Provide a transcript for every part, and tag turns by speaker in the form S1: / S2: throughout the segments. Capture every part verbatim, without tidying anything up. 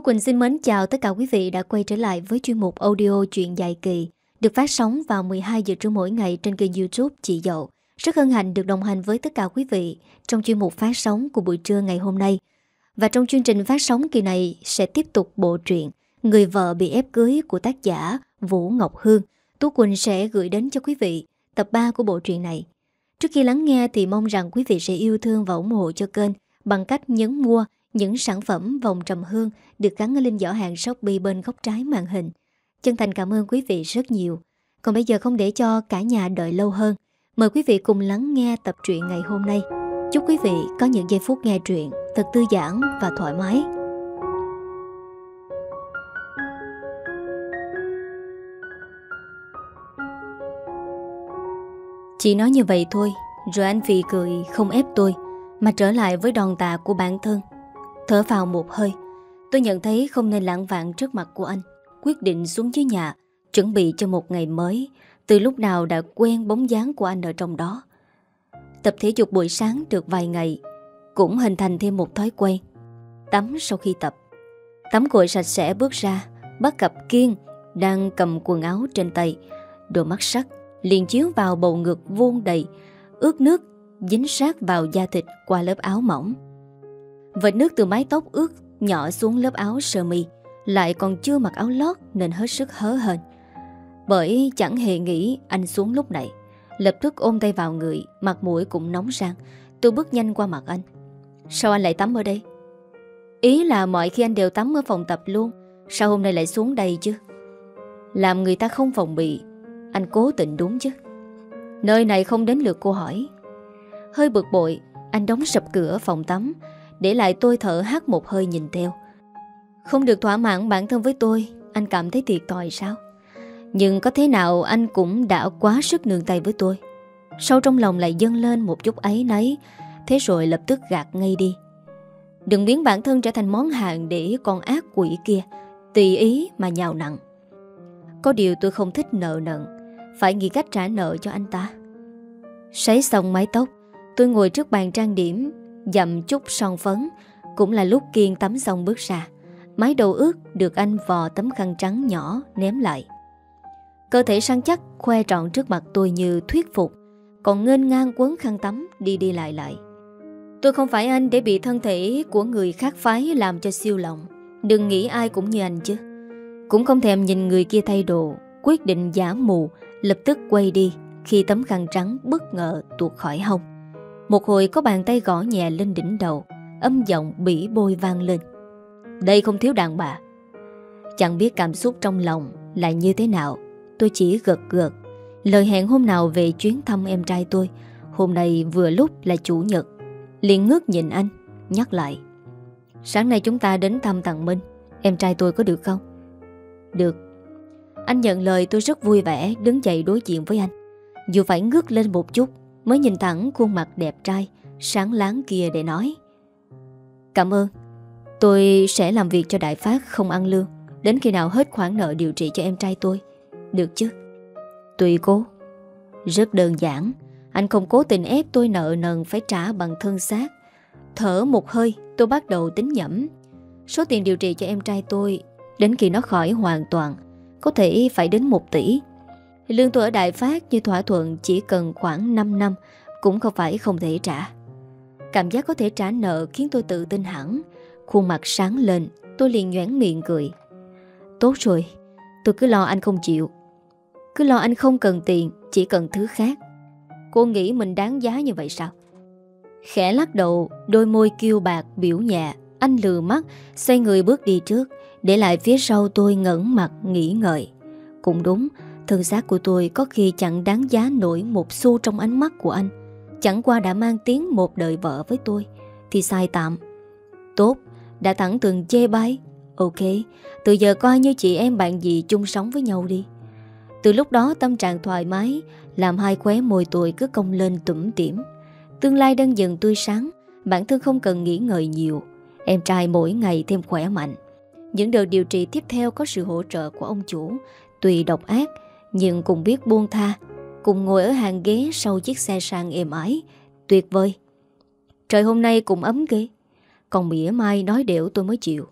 S1: Quỳnh xin mến chào tất cả quý vị đã quay trở lại với chuyên mục audio truyện dài kỳ được phát sóng vào mười hai giờ trưa mỗi ngày trên kênh YouTube Chị Dậu. Rất hân hạnh được đồng hành với tất cả quý vị trong chuyên mục phát sóng của buổi trưa ngày hôm nay. Và trong chương trình phát sóng kỳ này sẽ tiếp tục bộ truyện Người vợ bị ép cưới của tác giả Vũ Ngọc Hương. Tú Quỳnh sẽ gửi đến cho quý vị tập ba của bộ truyện này. Trước khi lắng nghe thì mong rằng quý vị sẽ yêu thương và ủng hộ cho kênh bằng cách nhấn mua những sản phẩm vòng trầm hương được gắn ở link giỏ hàng Shopee bên góc trái màn hình. Chân thành cảm ơn quý vị rất nhiều. Còn bây giờ không để cho cả nhà đợi lâu hơn, mời quý vị cùng lắng nghe tập truyện ngày hôm nay. Chúc quý vị có những giây phút nghe truyện thật thư giãn và thoải mái. Chị nói như vậy thôi, rồi anh phì cười không ép tôi, mà trở lại với đòn tạ của bản thân. Thở vào một hơi, tôi nhận thấy không nên lãng vạn trước mặt của anh. Quyết định xuống dưới nhà, chuẩn bị cho một ngày mới. Từ lúc nào đã quen bóng dáng của anh ở trong đó. Tập thể dục buổi sáng được vài ngày, cũng hình thành thêm một thói quen. Tắm sau khi tập. Tắm gội sạch sẽ bước ra, bắt gặp Kiên đang cầm quần áo trên tay. Đôi mắt sắc liền chiếu vào bầu ngực vuông đầy, ướt nước dính sát vào da thịt qua lớp áo mỏng. Vệt nước từ mái tóc ướt nhỏ xuống lớp áo sơ mi, lại còn chưa mặc áo lót nên hết sức hớ hênh. Bởi chẳng hề nghĩ anh xuống lúc này, lập tức ôm tay vào người, mặt mũi cũng nóng rang. Tôi bước nhanh qua mặt anh. Sao anh lại tắm ở đây? Ý là mọi khi anh đều tắm ở phòng tập luôn, sao hôm nay lại xuống đây chứ? Làm người ta không phòng bị. Anh cố tình đúng chứ? Nơi này không đến lượt cô hỏi. Hơi bực bội, anh đóng sập cửa phòng tắm, để lại tôi thở hắt một hơi nhìn theo. Không được thỏa mãn bản thân với tôi, anh cảm thấy thiệt thòi sao? Nhưng có thế nào anh cũng đã quá sức nương tay với tôi. Sâu trong lòng lại dâng lên một chút áy náy, thế rồi lập tức gạt ngay đi. Đừng biến bản thân trở thành món hàng để con ác quỷ kia tùy ý mà nhào nặn. Có điều tôi không thích nợ nần, phải nghĩ cách trả nợ cho anh ta. Sấy xong mái tóc, tôi ngồi trước bàn trang điểm, dặm chút son phấn. Cũng là lúc Kiên tắm xong bước ra. Mái đầu ướt được anh vò tấm khăn trắng nhỏ ném lại. Cơ thể săn chắc khoe trọn trước mặt tôi như thuyết phục, còn nghênh ngang quấn khăn tắm đi đi lại lại. Tôi không phải anh để bị thân thể của người khác phái làm cho siêu lòng. Đừng nghĩ ai cũng như anh chứ. Cũng không thèm nhìn người kia thay đồ, quyết định giả mù, lập tức quay đi khi tấm khăn trắng bất ngờ tuột khỏi hông. Một hồi có bàn tay gõ nhẹ lên đỉnh đầu, âm giọng bỉ bôi vang lên. Đây không thiếu đàn bà. Chẳng biết cảm xúc trong lòng là như thế nào, tôi chỉ gật gật. Lời hẹn hôm nào về chuyến thăm em trai tôi, hôm nay vừa lúc là chủ nhật. Liền ngước nhìn anh, nhắc lại. Sáng nay chúng ta đến thăm thằng Minh, em trai tôi có được không? Được. Anh nhận lời. Tôi rất vui vẻ đứng dậy đối diện với anh, dù phải ngước lên một chút mới nhìn thẳng khuôn mặt đẹp trai sáng láng kia để nói. Cảm ơn. Tôi sẽ làm việc cho Đại Phát không ăn lương, đến khi nào hết khoản nợ điều trị cho em trai tôi. Được chứ? Tùy cô. Rất đơn giản. Anh không cố tình ép tôi nợ nần phải trả bằng thân xác. Thở một hơi, tôi bắt đầu tính nhẩm. Số tiền điều trị cho em trai tôi đến khi nó khỏi hoàn toàn có thể phải đến một tỷ. Lương tôi ở Đại Phát như thỏa thuận chỉ cần khoảng năm năm, cũng không phải không thể trả. Cảm giác có thể trả nợ khiến tôi tự tin hẳn. Khuôn mặt sáng lên, tôi liền nhoẻn miệng cười. Tốt rồi, tôi cứ lo anh không chịu. Cứ lo anh không cần tiền, chỉ cần thứ khác. Cô nghĩ mình đáng giá như vậy sao? Khẽ lắc đầu, đôi môi kiêu bạc biểu nhẹ. Anh lừa mắt, xoay người bước đi trước, để lại phía sau tôi ngẩng mặt nghĩ ngợi. Cũng đúng, thân xác của tôi có khi chẳng đáng giá nổi một xu trong ánh mắt của anh. Chẳng qua đã mang tiếng một đời vợ với tôi thì sai tạm. Tốt, đã thẳng thừng chê bai. Ok, từ giờ coi như chị em bạn gì chung sống với nhau đi. Từ lúc đó tâm trạng thoải mái, làm hai khóe môi tôi cứ cong lên tủm tỉm. Tương lai đang dần tươi sáng, bản thân không cần nghĩ ngợi nhiều. Em trai mỗi ngày thêm khỏe mạnh. Những đợt điều trị tiếp theo có sự hỗ trợ của ông chủ. Tuy độc ác nhưng cũng biết buông tha, cùng ngồi ở hàng ghế sau chiếc xe sang êm ái. Tuyệt vời. Trời hôm nay cũng ấm ghê. Còn mỉa mai nói đểu tôi mới chịu.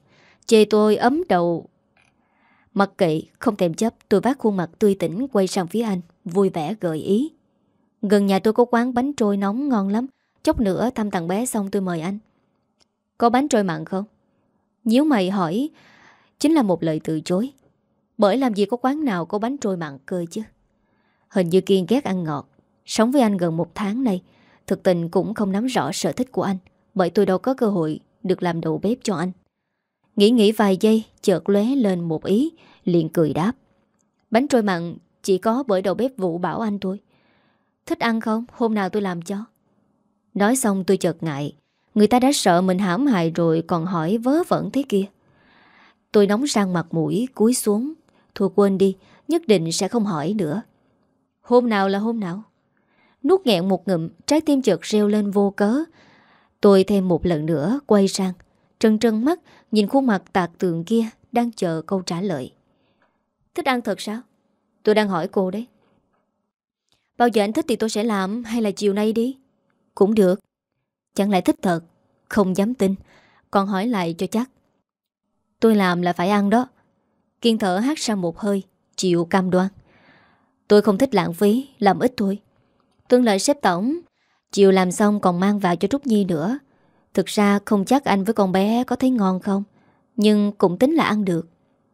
S1: Chê tôi ấm đầu. Mặc kệ, không thèm chấp, tôi vác khuôn mặt tươi tỉnh quay sang phía anh, vui vẻ gợi ý. Gần nhà tôi có quán bánh trôi nóng ngon lắm. Chốc nữa thăm thằng bé xong tôi mời anh. Có bánh trôi mặn không? Nhíu mày hỏi chính là một lời từ chối. Bởi làm gì có quán nào có bánh trôi mặn cơ chứ. Hình như Kiên ghét ăn ngọt. Sống với anh gần một tháng nay, thực tình cũng không nắm rõ sở thích của anh, bởi tôi đâu có cơ hội được làm đầu bếp cho anh. Nghĩ nghĩ vài giây, chợt lóe lên một ý, liền cười đáp. Bánh trôi mặn chỉ có bởi đầu bếp Vũ bảo anh thôi. Thích ăn không? Hôm nào tôi làm cho. Nói xong tôi chợt ngại. Người ta đã sợ mình hãm hại rồi còn hỏi vớ vẩn thế kia. Tôi nóng sang mặt mũi, cúi xuống. Thôi quên đi, nhất định sẽ không hỏi nữa. Hôm nào là hôm nào? Nuốt nghẹn một ngụm, trái tim chợt reo lên vô cớ. Tôi thêm một lần nữa quay sang, trân trân mắt nhìn khuôn mặt tạc tượng kia đang chờ câu trả lời. Thích ăn thật sao? Tôi đang hỏi cô đấy. Bao giờ anh thích thì tôi sẽ làm, hay là chiều nay đi? Cũng được. Chẳng lẽ thích thật? Không dám tin. Còn hỏi lại cho chắc. Tôi làm là phải ăn đó. Kiên thở hát ra một hơi, chịu cam đoan. Tôi không thích lãng phí, làm ít thôi. Tuân lời sếp tổng. Chiều làm xong còn mang vào cho Trúc Nhi nữa. Thực ra không chắc anh với con bé có thấy ngon không, nhưng cũng tính là ăn được.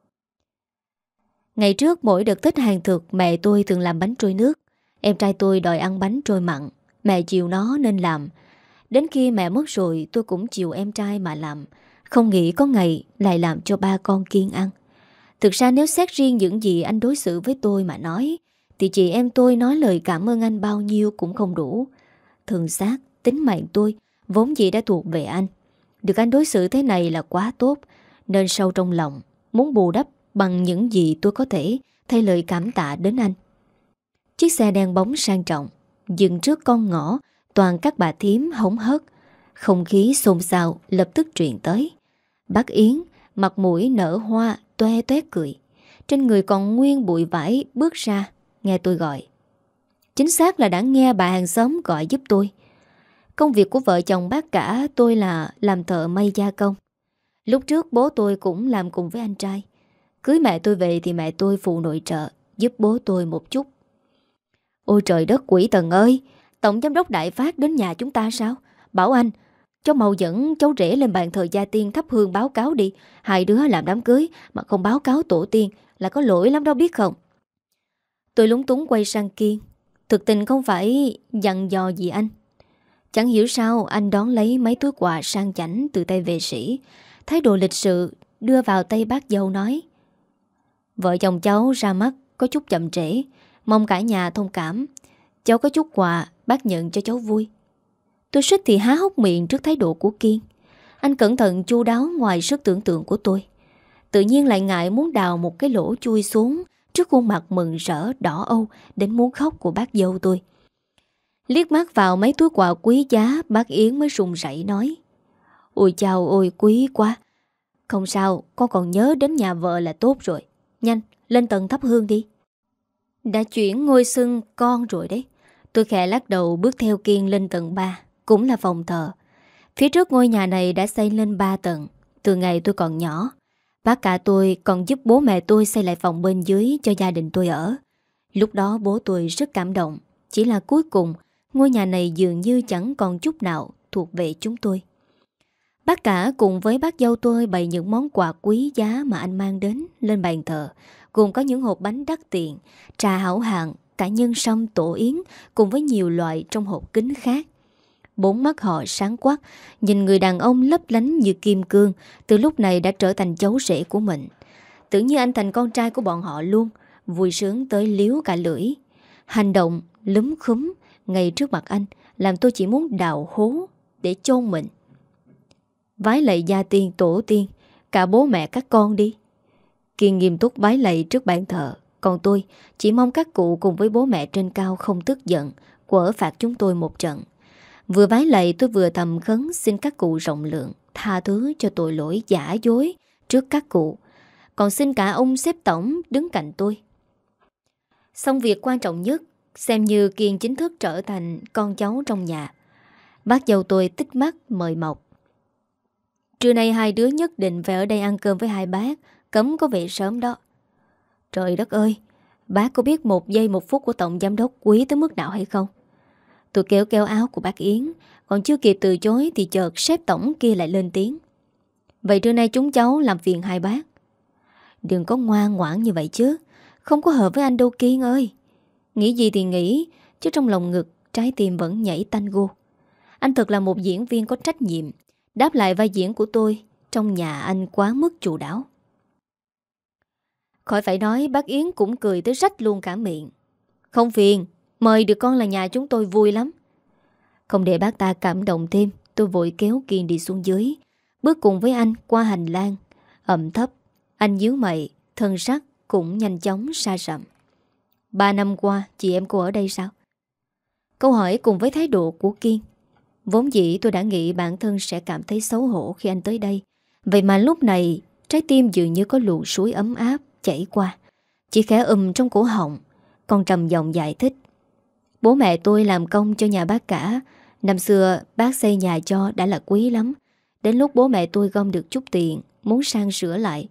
S1: Ngày trước mỗi đợt Tết hàng thực, mẹ tôi thường làm bánh trôi nước. Em trai tôi đòi ăn bánh trôi mặn, mẹ chiều nó nên làm. Đến khi mẹ mất rồi tôi cũng chiều em trai mà làm. Không nghĩ có ngày lại làm cho ba con Kiên ăn. Thực ra nếu xét riêng những gì anh đối xử với tôi mà nói, thì chị em tôi nói lời cảm ơn anh bao nhiêu cũng không đủ. Thường xác, tính mạng tôi vốn dĩ đã thuộc về anh. Được anh đối xử thế này là quá tốt, nên sâu trong lòng muốn bù đắp bằng những gì tôi có thể thay lời cảm tạ đến anh. Chiếc xe đen bóng sang trọng dừng trước con ngõ, toàn các bà thím hống hớt. Không khí xôn xao lập tức truyền tới. Bác Yến mặt mũi nở hoa, toe toét cười. Trên người còn nguyên bụi vải bước ra, nghe tôi gọi. Chính xác là đã nghe bà hàng xóm gọi giúp tôi. Công việc của vợ chồng bác cả tôi là làm thợ may gia công. Lúc trước bố tôi cũng làm cùng với anh trai. Cưới mẹ tôi về thì mẹ tôi phụ nội trợ, giúp bố tôi một chút. Ôi trời đất quỷ thần ơi, tổng giám đốc Đại Phát đến nhà chúng ta sao? Bảo anh, cháu mau dẫn cháu rể lên bàn thờ gia tiên thắp hương báo cáo đi. Hai đứa làm đám cưới mà không báo cáo tổ tiên là có lỗi lắm đó biết không? Tôi lúng túng quay sang Kiên. Thực tình không phải dặn dò gì anh. Chẳng hiểu sao anh đón lấy mấy túi quà sang chảnh từ tay vệ sĩ, thái độ lịch sự đưa vào tay bác dâu nói. Vợ chồng cháu ra mắt có chút chậm trễ, mong cả nhà thông cảm. Cháu có chút quà, bác nhận cho cháu vui. Tôi suýt thì há hốc miệng trước thái độ của Kiên. Anh cẩn thận chu đáo ngoài sức tưởng tượng của tôi. Tự nhiên lại ngại muốn đào một cái lỗ chui xuống trước khuôn mặt mừng rỡ đỏ âu đến muốn khóc của bác dâu tôi. Liếc mắt vào mấy túi quà quý giá, bác Yến mới run rẩy nói. Ôi chào ôi quý quá. Không sao, con còn nhớ đến nhà vợ là tốt rồi. Nhanh, lên tầng thắp hương đi. Đã chuyển ngôi xưng con rồi đấy. Tôi khẽ lắc đầu bước theo Kiên lên tầng ba, cũng là phòng thờ. Phía trước ngôi nhà này đã xây lên ba tầng. Từ ngày tôi còn nhỏ, bác cả tôi còn giúp bố mẹ tôi xây lại phòng bên dưới cho gia đình tôi ở. Lúc đó bố tôi rất cảm động. Chỉ là cuối cùng ngôi nhà này dường như chẳng còn chút nào thuộc về chúng tôi. Bác cả cùng với bác dâu tôi bày những món quà quý giá mà anh mang đến lên bàn thờ, gồm có những hộp bánh đắt tiền, trà hảo hạng, cả nhân sâm tổ yến cùng với nhiều loại trong hộp kính khác. Bốn mắt họ sáng quắc, nhìn người đàn ông lấp lánh như kim cương, từ lúc này đã trở thành cháu rể của mình. Tưởng như anh thành con trai của bọn họ luôn, vui sướng tới liếu cả lưỡi. Hành động lúm khúm ngay trước mặt anh làm tôi chỉ muốn đào hố để chôn mình. Vái lạy gia tiên tổ tiên, cả bố mẹ các con đi. Kiên nghiêm túc vái lạy trước bàn thờ. Còn tôi chỉ mong các cụ cùng với bố mẹ trên cao không tức giận, quở phạt chúng tôi một trận. Vừa vái lạy tôi vừa thầm khấn xin các cụ rộng lượng, tha thứ cho tội lỗi giả dối trước các cụ. Còn xin cả ông sếp tổng đứng cạnh tôi. Xong việc quan trọng nhất, xem như Kiên chính thức trở thành con cháu trong nhà. Bác dâu tôi tích mắt mời mọc. Trưa nay hai đứa nhất định phải ở đây ăn cơm với hai bác, cấm có về sớm đó. Trời đất ơi, bác có biết một giây một phút của tổng giám đốc quý tới mức nào hay không? Tôi kéo kéo áo của bác Yến, còn chưa kịp từ chối thì chợt sếp tổng kia lại lên tiếng. Vậy trưa nay chúng cháu làm phiền hai bác. Đừng có ngoan ngoãn như vậy chứ, không có hợp với anh đâu Kiên ơi. Nghĩ gì thì nghĩ, chứ trong lòng ngực trái tim vẫn nhảy tango. Anh thật là một diễn viên có trách nhiệm, đáp lại vai diễn của tôi trong nhà anh quá mức chu đáo. Khỏi phải nói, bác Yến cũng cười tới rách luôn cả miệng. Không phiền, mời được con là nhà chúng tôi vui lắm. Không để bác ta cảm động thêm, tôi vội kéo Kiên đi xuống dưới, bước cùng với anh qua hành lang. Ẩm thấp, anh nhíu mày, thân sắc cũng nhanh chóng sa sầm. Ba năm qua, chị em cô ở đây sao? Câu hỏi cùng với thái độ của Kiên. Vốn dĩ tôi đã nghĩ bản thân sẽ cảm thấy xấu hổ khi anh tới đây. Vậy mà lúc này, trái tim dường như có luồng suối ấm áp chảy qua. Chỉ khẽ ùm trong cổ họng. Còn trầm giọng giải thích. Bố mẹ tôi làm công cho nhà bác cả. Năm xưa bác xây nhà cho đã là quý lắm. Đến lúc bố mẹ tôi gom được chút tiền, muốn sang sửa lại,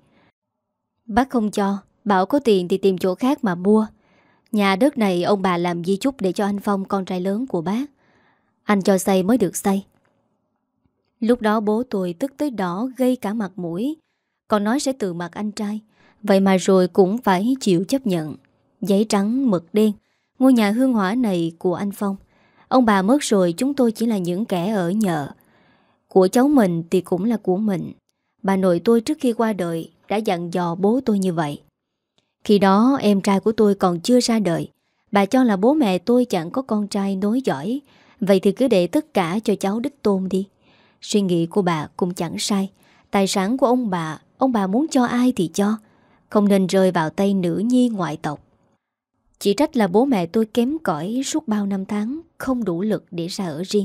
S1: bác không cho, bảo có tiền thì tìm chỗ khác mà mua. Nhà đất này ông bà làm di chúc để cho anh Phong, con trai lớn của bác. Anh cho xây mới được xây. Lúc đó bố tôi tức tới đỏ gây cả mặt mũi, còn nói sẽ từ mặt anh trai. Vậy mà rồi cũng phải chịu chấp nhận. Giấy trắng mực đen, ngôi nhà hương hỏa này của anh Phong. Ông bà mất rồi, chúng tôi chỉ là những kẻ ở nhờ. Của cháu mình thì cũng là của mình. Bà nội tôi trước khi qua đời đã dặn dò bố tôi như vậy. Khi đó em trai của tôi còn chưa ra đời. Bà cho là bố mẹ tôi chẳng có con trai nối dõi. Vậy thì cứ để tất cả cho cháu đích tôn đi. Suy nghĩ của bà cũng chẳng sai. Tài sản của ông bà, ông bà muốn cho ai thì cho, không nên rơi vào tay nữ nhi ngoại tộc. Chỉ trách là bố mẹ tôi kém cỏi suốt bao năm tháng, không đủ lực để ra ở riêng.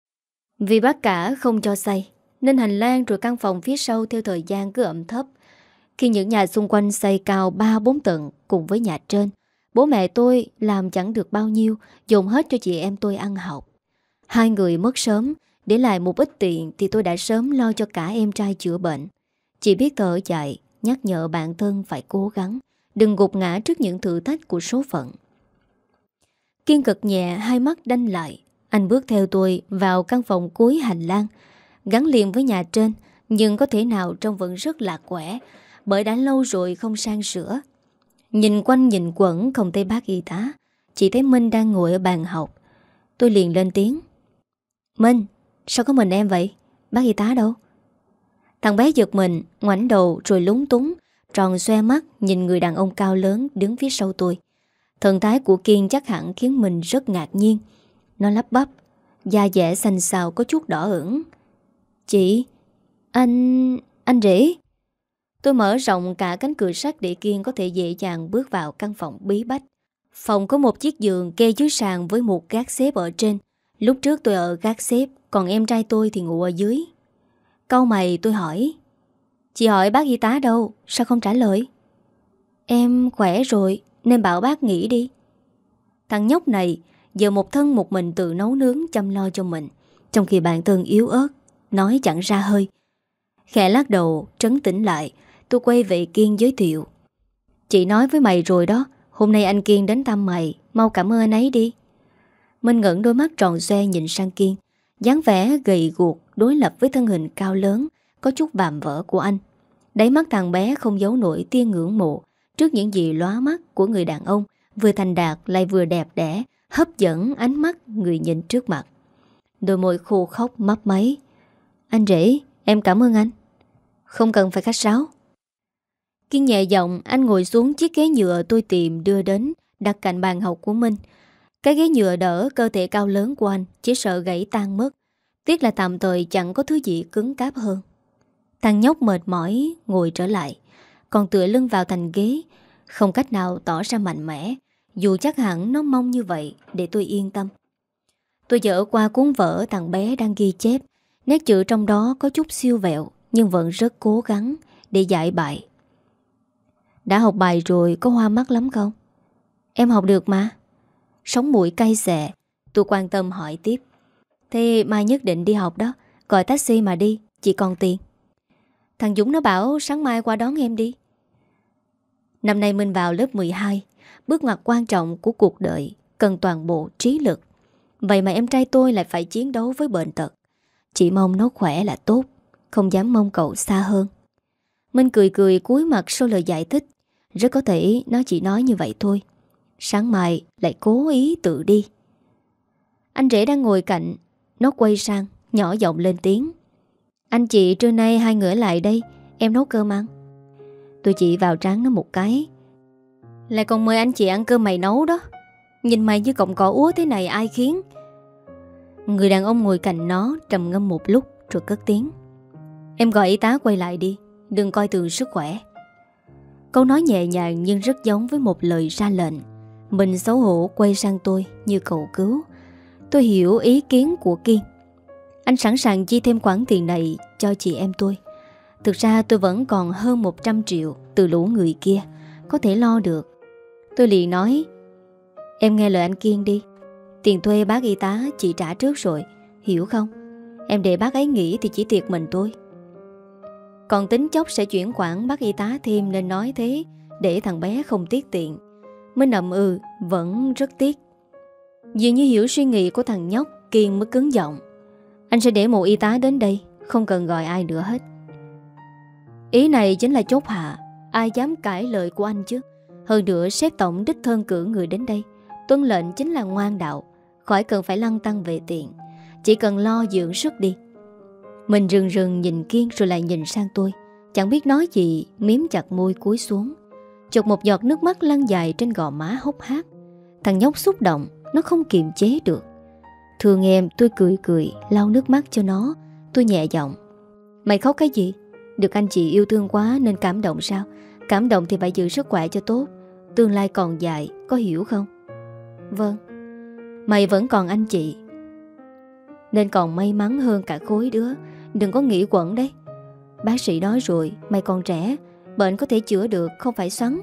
S1: Vì bác cả không cho xây, nên hành lang rồi căn phòng phía sau theo thời gian cứ ẩm thấp. Khi những nhà xung quanh xây cao ba bốn tầng cùng với nhà trên, bố mẹ tôi làm chẳng được bao nhiêu, dùng hết cho chị em tôi ăn học. Hai người mất sớm, để lại một ít tiền thì tôi đã sớm lo cho cả em trai chữa bệnh. Chỉ biết thở dài, nhắc nhở bản thân phải cố gắng, đừng gục ngã trước những thử thách của số phận. Kiên cực nhẹ, hai mắt đanh lại. Anh bước theo tôi vào căn phòng cuối hành lang, gắn liền với nhà trên, nhưng có thể nào trông vẫn rất lạc quẻ, bởi đã lâu rồi không sang sửa. Nhìn quanh nhìn quẩn không thấy bác y tá, chỉ thấy Minh đang ngồi ở bàn học. Tôi liền lên tiếng. Minh, sao có mình em vậy? Bác y tá đâu? Thằng bé giật mình, ngoảnh đầu rồi lúng túng, tròn xoe mắt nhìn người đàn ông cao lớn đứng phía sau tôi. Thần thái của Kiên chắc hẳn khiến mình rất ngạc nhiên. Nó lắp bắp, da dẻ xanh xao có chút đỏ ửng. Chị, anh... anh rể. Tôi mở rộng cả cánh cửa sắt để Kiên có thể dễ dàng bước vào căn phòng bí bách. Phòng có một chiếc giường kê dưới sàn với một gác xếp ở trên. Lúc trước tôi ở gác xếp, còn em trai tôi thì ngủ ở dưới. Cau mày tôi hỏi. Chị hỏi bác y tá đâu, sao không trả lời? Em khỏe rồi, nên bảo bác nghỉ đi. Thằng nhóc này giờ một thân một mình tự nấu nướng chăm lo cho mình, trong khi bản thân yếu ớt, nói chẳng ra hơi. Khẽ lắc đầu, trấn tĩnh lại, tôi quay về Kiên giới thiệu. Chị nói với mày rồi đó, hôm nay anh Kiên đến thăm mày, mau cảm ơn anh ấy đi. Minh ngẩng đôi mắt tròn xoe nhìn sang Kiên, dáng vẻ gầy guộc đối lập với thân hình cao lớn, có chút vạm vỡ của anh. Đáy mắt thằng bé không giấu nổi tia ngưỡng mộ trước những gì lóa mắt của người đàn ông vừa thành đạt lại vừa đẹp đẽ, hấp dẫn ánh mắt người nhìn trước mặt. Đôi môi khô khóc mấp máy. Anh rể, em cảm ơn anh. Không cần phải khách sáo. Kiên nhẹ giọng, anh ngồi xuống chiếc ghế nhựa tôi tìm đưa đến, đặt cạnh bàn học của Minh. Cái ghế nhựa đỡ cơ thể cao lớn của anh, chỉ sợ gãy tan mất. Tiếc là tạm thời chẳng có thứ gì cứng cáp hơn. Thằng nhóc mệt mỏi ngồi trở lại, còn tựa lưng vào thành ghế, không cách nào tỏ ra mạnh mẽ, dù chắc hẳn nó mong như vậy để tôi yên tâm. Tôi dở qua cuốn vở thằng bé đang ghi chép, nét chữ trong đó có chút siêu vẹo nhưng vẫn rất cố gắng để giải bài. Đã học bài rồi, có hoa mắt lắm không? Em học được mà. Sống mũi cay xè, tôi quan tâm hỏi tiếp. Thế mai nhất định đi học đó, gọi taxi mà đi, chỉ còn tiền. Thằng Dũng nó bảo sáng mai qua đón em đi. Năm nay Minh vào lớp mười hai, bước ngoặt quan trọng của cuộc đời, cần toàn bộ trí lực. Vậy mà em trai tôi lại phải chiến đấu với bệnh tật. Chỉ mong nó khỏe là tốt, không dám mong cậu xa hơn. Minh cười cười cúi mặt sau lời giải thích. Rất có thể nó chỉ nói như vậy thôi. Sáng mai lại cố ý tự đi. Anh rể đang ngồi cạnh, nó quay sang, nhỏ giọng lên tiếng. Anh chị trưa nay hai người ở lại đây, em nấu cơm ăn. Tôi chỉ vào trán nó một cái. Lại còn mời anh chị ăn cơm mày nấu đó. Nhìn mày như cọng cỏ úa thế này ai khiến? Người đàn ông ngồi cạnh nó trầm ngâm một lúc rồi cất tiếng. Em gọi y tá quay lại đi, đừng coi thường sức khỏe. Câu nói nhẹ nhàng nhưng rất giống với một lời ra lệnh. Mình xấu hổ quay sang tôi như cầu cứu. Tôi hiểu ý kiến của Kiên. Anh sẵn sàng chi thêm khoản tiền này cho chị em tôi. Thực ra tôi vẫn còn hơn một trăm triệu từ lũ người kia, có thể lo được. Tôi liền nói, em nghe lời anh Kiên đi. Tiền thuê bác y tá chị trả trước rồi, hiểu không? Em để bác ấy nghỉ thì chỉ tiệc mình tôi. Còn tính chốc sẽ chuyển khoản bác y tá thêm nên nói thế, để thằng bé không tiếc tiền. Minh ậm ừ, vẫn rất tiếc. Dường như hiểu suy nghĩ của thằng nhóc, Kiên mới cứng giọng. Anh sẽ để một y tá đến đây, không cần gọi ai nữa hết. Ý này chính là chốt hạ. Ai dám cãi lời của anh chứ? Hơn nữa sếp tổng đích thân cử người đến đây. Tuân lệnh chính là ngoan đạo, khỏi cần phải lăn tăn về tiền, chỉ cần lo dưỡng sức đi. Mình rừng rừng nhìn Kiên rồi lại nhìn sang tôi. Chẳng biết nói gì, miếm chặt môi cúi xuống. Chột một giọt nước mắt lăn dài trên gò má hốc hác. Thằng nhóc xúc động, nó không kiềm chế được. Thương em, tôi cười cười lau nước mắt cho nó. Tôi nhẹ giọng. Mày khóc cái gì? Được anh chị yêu thương quá nên cảm động sao? Cảm động thì phải giữ sức khỏe cho tốt. Tương lai còn dài, có hiểu không? Vâng. Mày vẫn còn anh chị, nên còn may mắn hơn cả khối đứa. Đừng có nghĩ quẩn đấy. Bác sĩ nói rồi, mày còn trẻ, bệnh có thể chữa được, không phải xoắn.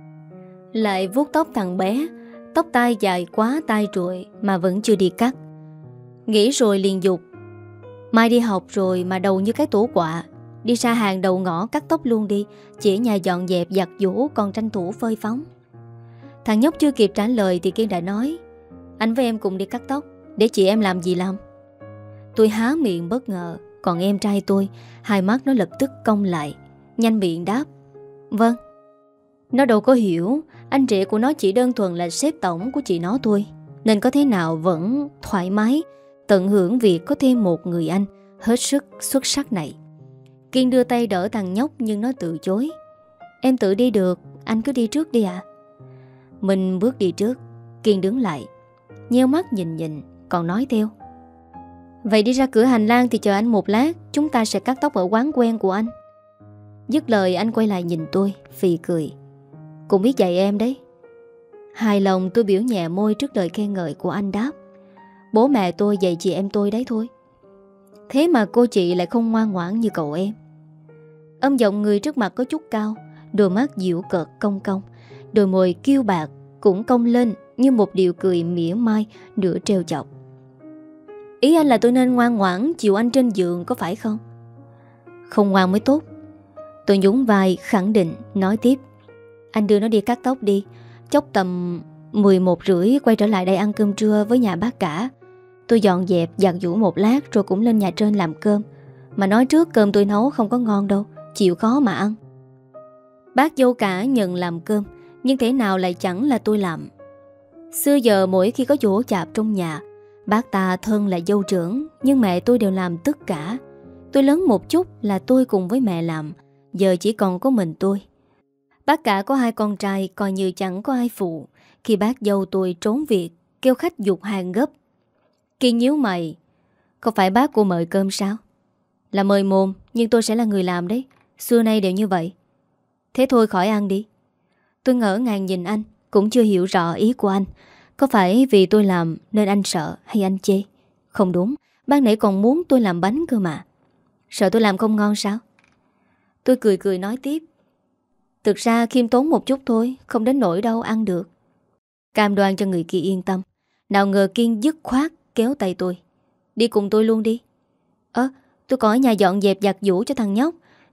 S1: Lại vuốt tóc thằng bé. Tóc tai dài quá tai trụi mà vẫn chưa đi cắt. Nghĩ rồi liền dục. Mai đi học rồi mà đầu như cái tủ quạ. Đi ra hàng đầu ngõ cắt tóc luôn đi. Chỉ nhà dọn dẹp giặt giũ còn tranh thủ phơi phóng. Thằng nhóc chưa kịp trả lời thì Kiên đã nói, anh với em cùng đi cắt tóc, để chị em làm gì làm. Tôi há miệng bất ngờ. Còn em trai tôi, hai mắt nó lập tức cong lại, nhanh miệng đáp, vâng. Nó đâu có hiểu anh rể của nó chỉ đơn thuần là sếp tổng của chị nó thôi, nên có thế nào vẫn thoải mái tận hưởng việc có thêm một người anh hết sức xuất sắc này. Kiên đưa tay đỡ thằng nhóc nhưng nó từ chối. Em tự đi được, anh cứ đi trước đi ạ. Mình bước đi trước. Kiên đứng lại, nheo mắt nhìn nhìn, còn nói theo, vậy đi ra cửa hành lang thì chờ anh một lát, chúng ta sẽ cắt tóc ở quán quen của anh. Dứt lời anh quay lại nhìn tôi, phì cười. Cũng biết dạy em đấy. Hài lòng tôi biểu nhẹ môi trước lời khen ngợi của anh đáp, bố mẹ tôi dạy chị em tôi đấy thôi. Thế mà cô chị lại không ngoan ngoãn như cậu em. Âm giọng người trước mặt có chút cao, đôi mắt dịu cợt cong cong, đôi môi kiêu bạc cũng cong lên như một điệu cười mỉa mai nửa trêu chọc. Ý anh là tôi nên ngoan ngoãn chịu anh trên giường có phải không? Không ngoan mới tốt. Tôi nhún vai khẳng định, nói tiếp, anh đưa nó đi cắt tóc đi. Chốc tầm mười một rưỡi quay trở lại đây ăn cơm trưa với nhà bác cả. Tôi dọn dẹp giặt giũ một lát rồi cũng lên nhà trên làm cơm. Mà nói trước cơm tôi nấu không có ngon đâu, chịu khó mà ăn. Bác dâu cả nhận làm cơm, nhưng thế nào lại chẳng là tôi làm. Xưa giờ mỗi khi có giỗ chạp trong nhà, bác ta thân là dâu trưởng, nhưng mẹ tôi đều làm tất cả. Tôi lớn một chút là tôi cùng với mẹ làm, giờ chỉ còn có mình tôi. Bác cả có hai con trai, coi như chẳng có ai phụ. Khi bác dâu tôi trốn việc, kêu khách giục hàng gấp. Kiên nhíu mày, không phải bác cô mời cơm sao? Là mời mồm, nhưng tôi sẽ là người làm đấy. Xưa nay đều như vậy. Thế thôi khỏi ăn đi. Tôi ngỡ ngàng nhìn anh, cũng chưa hiểu rõ ý của anh. Có phải vì tôi làm nên anh sợ hay anh chê? Không đúng, ban nãy còn muốn tôi làm bánh cơ mà. Sợ tôi làm không ngon sao? Tôi cười cười nói tiếp, thực ra khiêm tốn một chút thôi, không đến nỗi đâu, ăn được. Cam đoan cho người kia yên tâm. Nào ngờ Kiên dứt khoát kéo tay tôi, đi cùng tôi luôn đi. Ơ, tôi có ở nhà dọn dẹp giặt giũ cho thằng nhóc,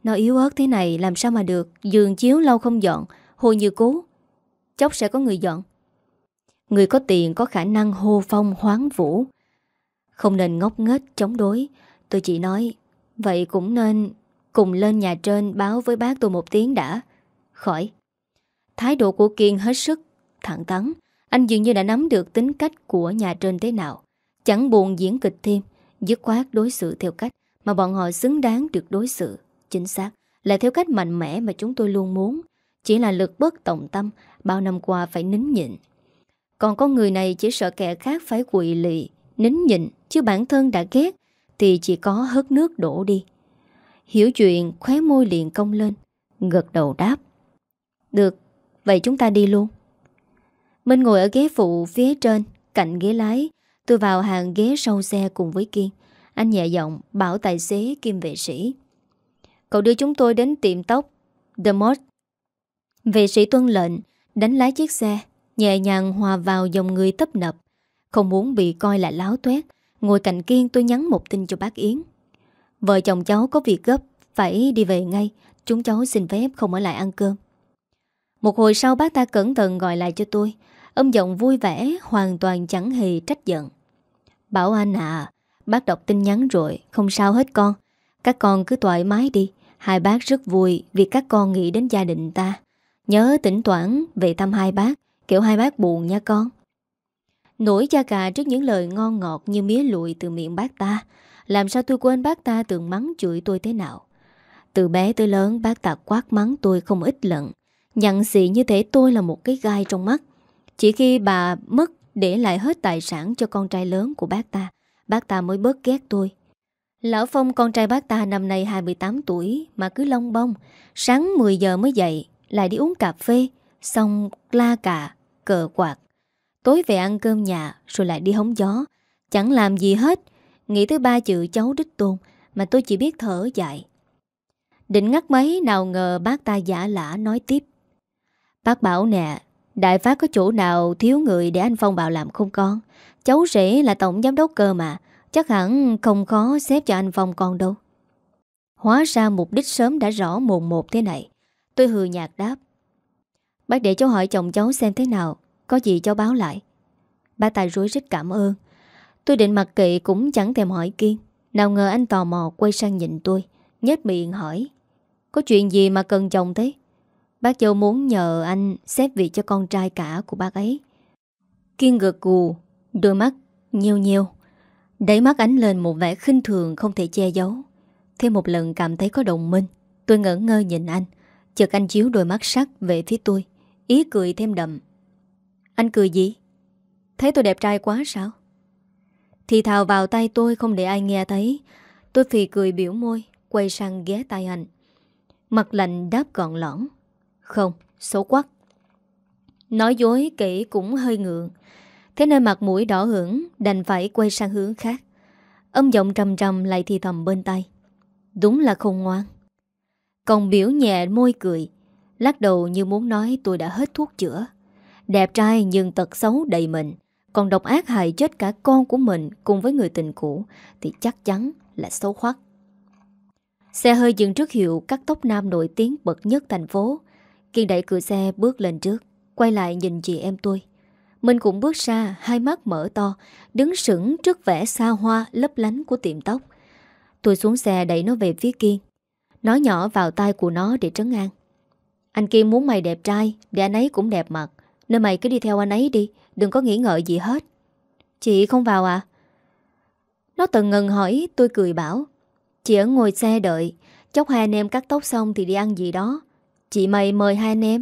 S1: Nó yếu ớt thế này làm sao mà được. Giường chiếu lâu không dọn, hôi như cú. Chốc sẽ có người dọn. Người có tiền có khả năng hô phong hoán vũ. Không nên ngốc nghếch chống đối. Tôi chỉ nói, vậy cũng nên cùng lên nhà trên báo với bác tôi một tiếng đã. Khỏi. Thái độ của Kiên hết sức thẳng thắn. Anh dường như đã nắm được tính cách của nhà trên thế nào. Chẳng buồn diễn kịch thêm, dứt khoát đối xử theo cách mà bọn họ xứng đáng được đối xử. Chính xác là theo cách mạnh mẽ mà chúng tôi luôn muốn. Chỉ là lực bất tòng tâm, bao năm qua phải nín nhịn. Còn con người này chỉ sợ kẻ khác phải quỵ lị, nín nhịn, chứ bản thân đã ghét thì chỉ có hớt nước đổ đi. Hiểu chuyện, khóe môi liền cong lên, gật đầu đáp. Được, vậy chúng ta đi luôn. Minh ngồi ở ghế phụ phía trên, cạnh ghế lái. Tôi vào hàng ghế sau xe cùng với Kiên. Anh nhẹ giọng bảo tài xế kiêm vệ sĩ: cậu đưa chúng tôi đến tiệm tóc The Mod. Vệ sĩ tuân lệnh, đánh lái chiếc xe, nhẹ nhàng hòa vào dòng người tấp nập. Không muốn bị coi là láo tuét, ngồi cạnh Kiên tôi nhắn một tin cho bác Yến. Vợ chồng cháu có việc gấp, phải đi về ngay. Chúng cháu xin phép không ở lại ăn cơm. Một hồi sau bác ta cẩn thận gọi lại cho tôi. Âm giọng vui vẻ, hoàn toàn chẳng hề trách giận. Bảo anh à, bác đọc tin nhắn rồi, không sao hết con. Các con cứ thoải mái đi. Hai bác rất vui vì các con nghĩ đến gia đình ta. Nhớ thỉnh thoảng về thăm hai bác, kiểu hai bác buồn nha con. Nổi da gà trước những lời ngon ngọt như mía lụi từ miệng bác ta. Làm sao tôi quên bác ta từng mắng chửi tôi thế nào. Từ bé tới lớn bác ta quát mắng tôi không ít lần. Nhận xị như thế tôi là một cái gai trong mắt. Chỉ khi bà mất để lại hết tài sản cho con trai lớn của bác ta, bác ta mới bớt ghét tôi. Lão Phong con trai bác ta năm nay hai mươi tám tuổi mà cứ lông bông. Sáng mười giờ mới dậy, lại đi uống cà phê, xong la cà, cờ quạt. Tối về ăn cơm nhà rồi lại đi hóng gió. Chẳng làm gì hết. Nghĩ tới ba chữ cháu đích tôn mà tôi chỉ biết thở dài. Định ngắt máy nào ngờ bác ta giả lả nói tiếp. Bác bảo nè, Đại Phát có chỗ nào thiếu người để anh Phong vào làm không con? Cháu rể là tổng giám đốc cơ mà, chắc hẳn không khó xếp cho anh Phong con đâu. Hóa ra mục đích sớm đã rõ mồn một thế này. Tôi hừ nhạt đáp. Bác để cháu hỏi chồng cháu xem thế nào, có gì cháu báo lại. Bác ta rối rít cảm ơn. Tôi định mặc kệ cũng chẳng thèm hỏi Kiên. Nào ngờ anh tò mò quay sang nhìn tôi, nhếch miệng hỏi. Có chuyện gì mà cần chồng thế? Bác Châu muốn nhờ anh xếp việc cho con trai cả của bác ấy. Kiên gật gù, đôi mắt nheo nheo. Đáy mắt ánh lên một vẻ khinh thường không thể che giấu. Thêm một lần cảm thấy có đồng minh. Tôi ngỡ ngơ nhìn anh. Chợt anh chiếu đôi mắt sắc về phía tôi, ý cười thêm đậm. Anh cười gì? Thấy tôi đẹp trai quá sao? Thì thào vào tay tôi không để ai nghe thấy. Tôi phì cười biểu môi, quay sang ghé tay anh. Mặt lạnh đáp gọn lõn. Không, xấu quắc. Nói dối kỹ cũng hơi ngượng. Thế nên mặt mũi đỏ hửng, đành phải quay sang hướng khác. Âm giọng trầm trầm lại thì thầm bên tay. Đúng là không ngoan. Còn biểu nhẹ môi cười, lắc đầu như muốn nói tôi đã hết thuốc chữa. Đẹp trai nhưng tật xấu đầy mình, còn độc ác hại chết cả con của mình cùng với người tình cũ thì chắc chắn là xấu hoắc. Xe hơi dừng trước hiệu cắt tóc nam nổi tiếng bậc nhất thành phố. Kiên đẩy cửa xe bước lên trước, quay lại nhìn chị em tôi. Mình cũng bước ra, hai mắt mở to, đứng sững trước vẻ xa hoa lấp lánh của tiệm tóc. Tôi xuống xe đẩy nó về phía Kiên, nói nhỏ vào tai của nó để trấn an. Anh Kiên muốn mày đẹp trai để anh ấy cũng đẹp mặt, nên mày cứ đi theo anh ấy đi, đừng có nghĩ ngợi gì hết. Chị không vào à? Nó tần ngần hỏi. Tôi cười bảo, chị ở ngồi xe đợi, chốc hai anh em cắt tóc xong thì đi ăn gì đó. Chị mày mời hai anh em.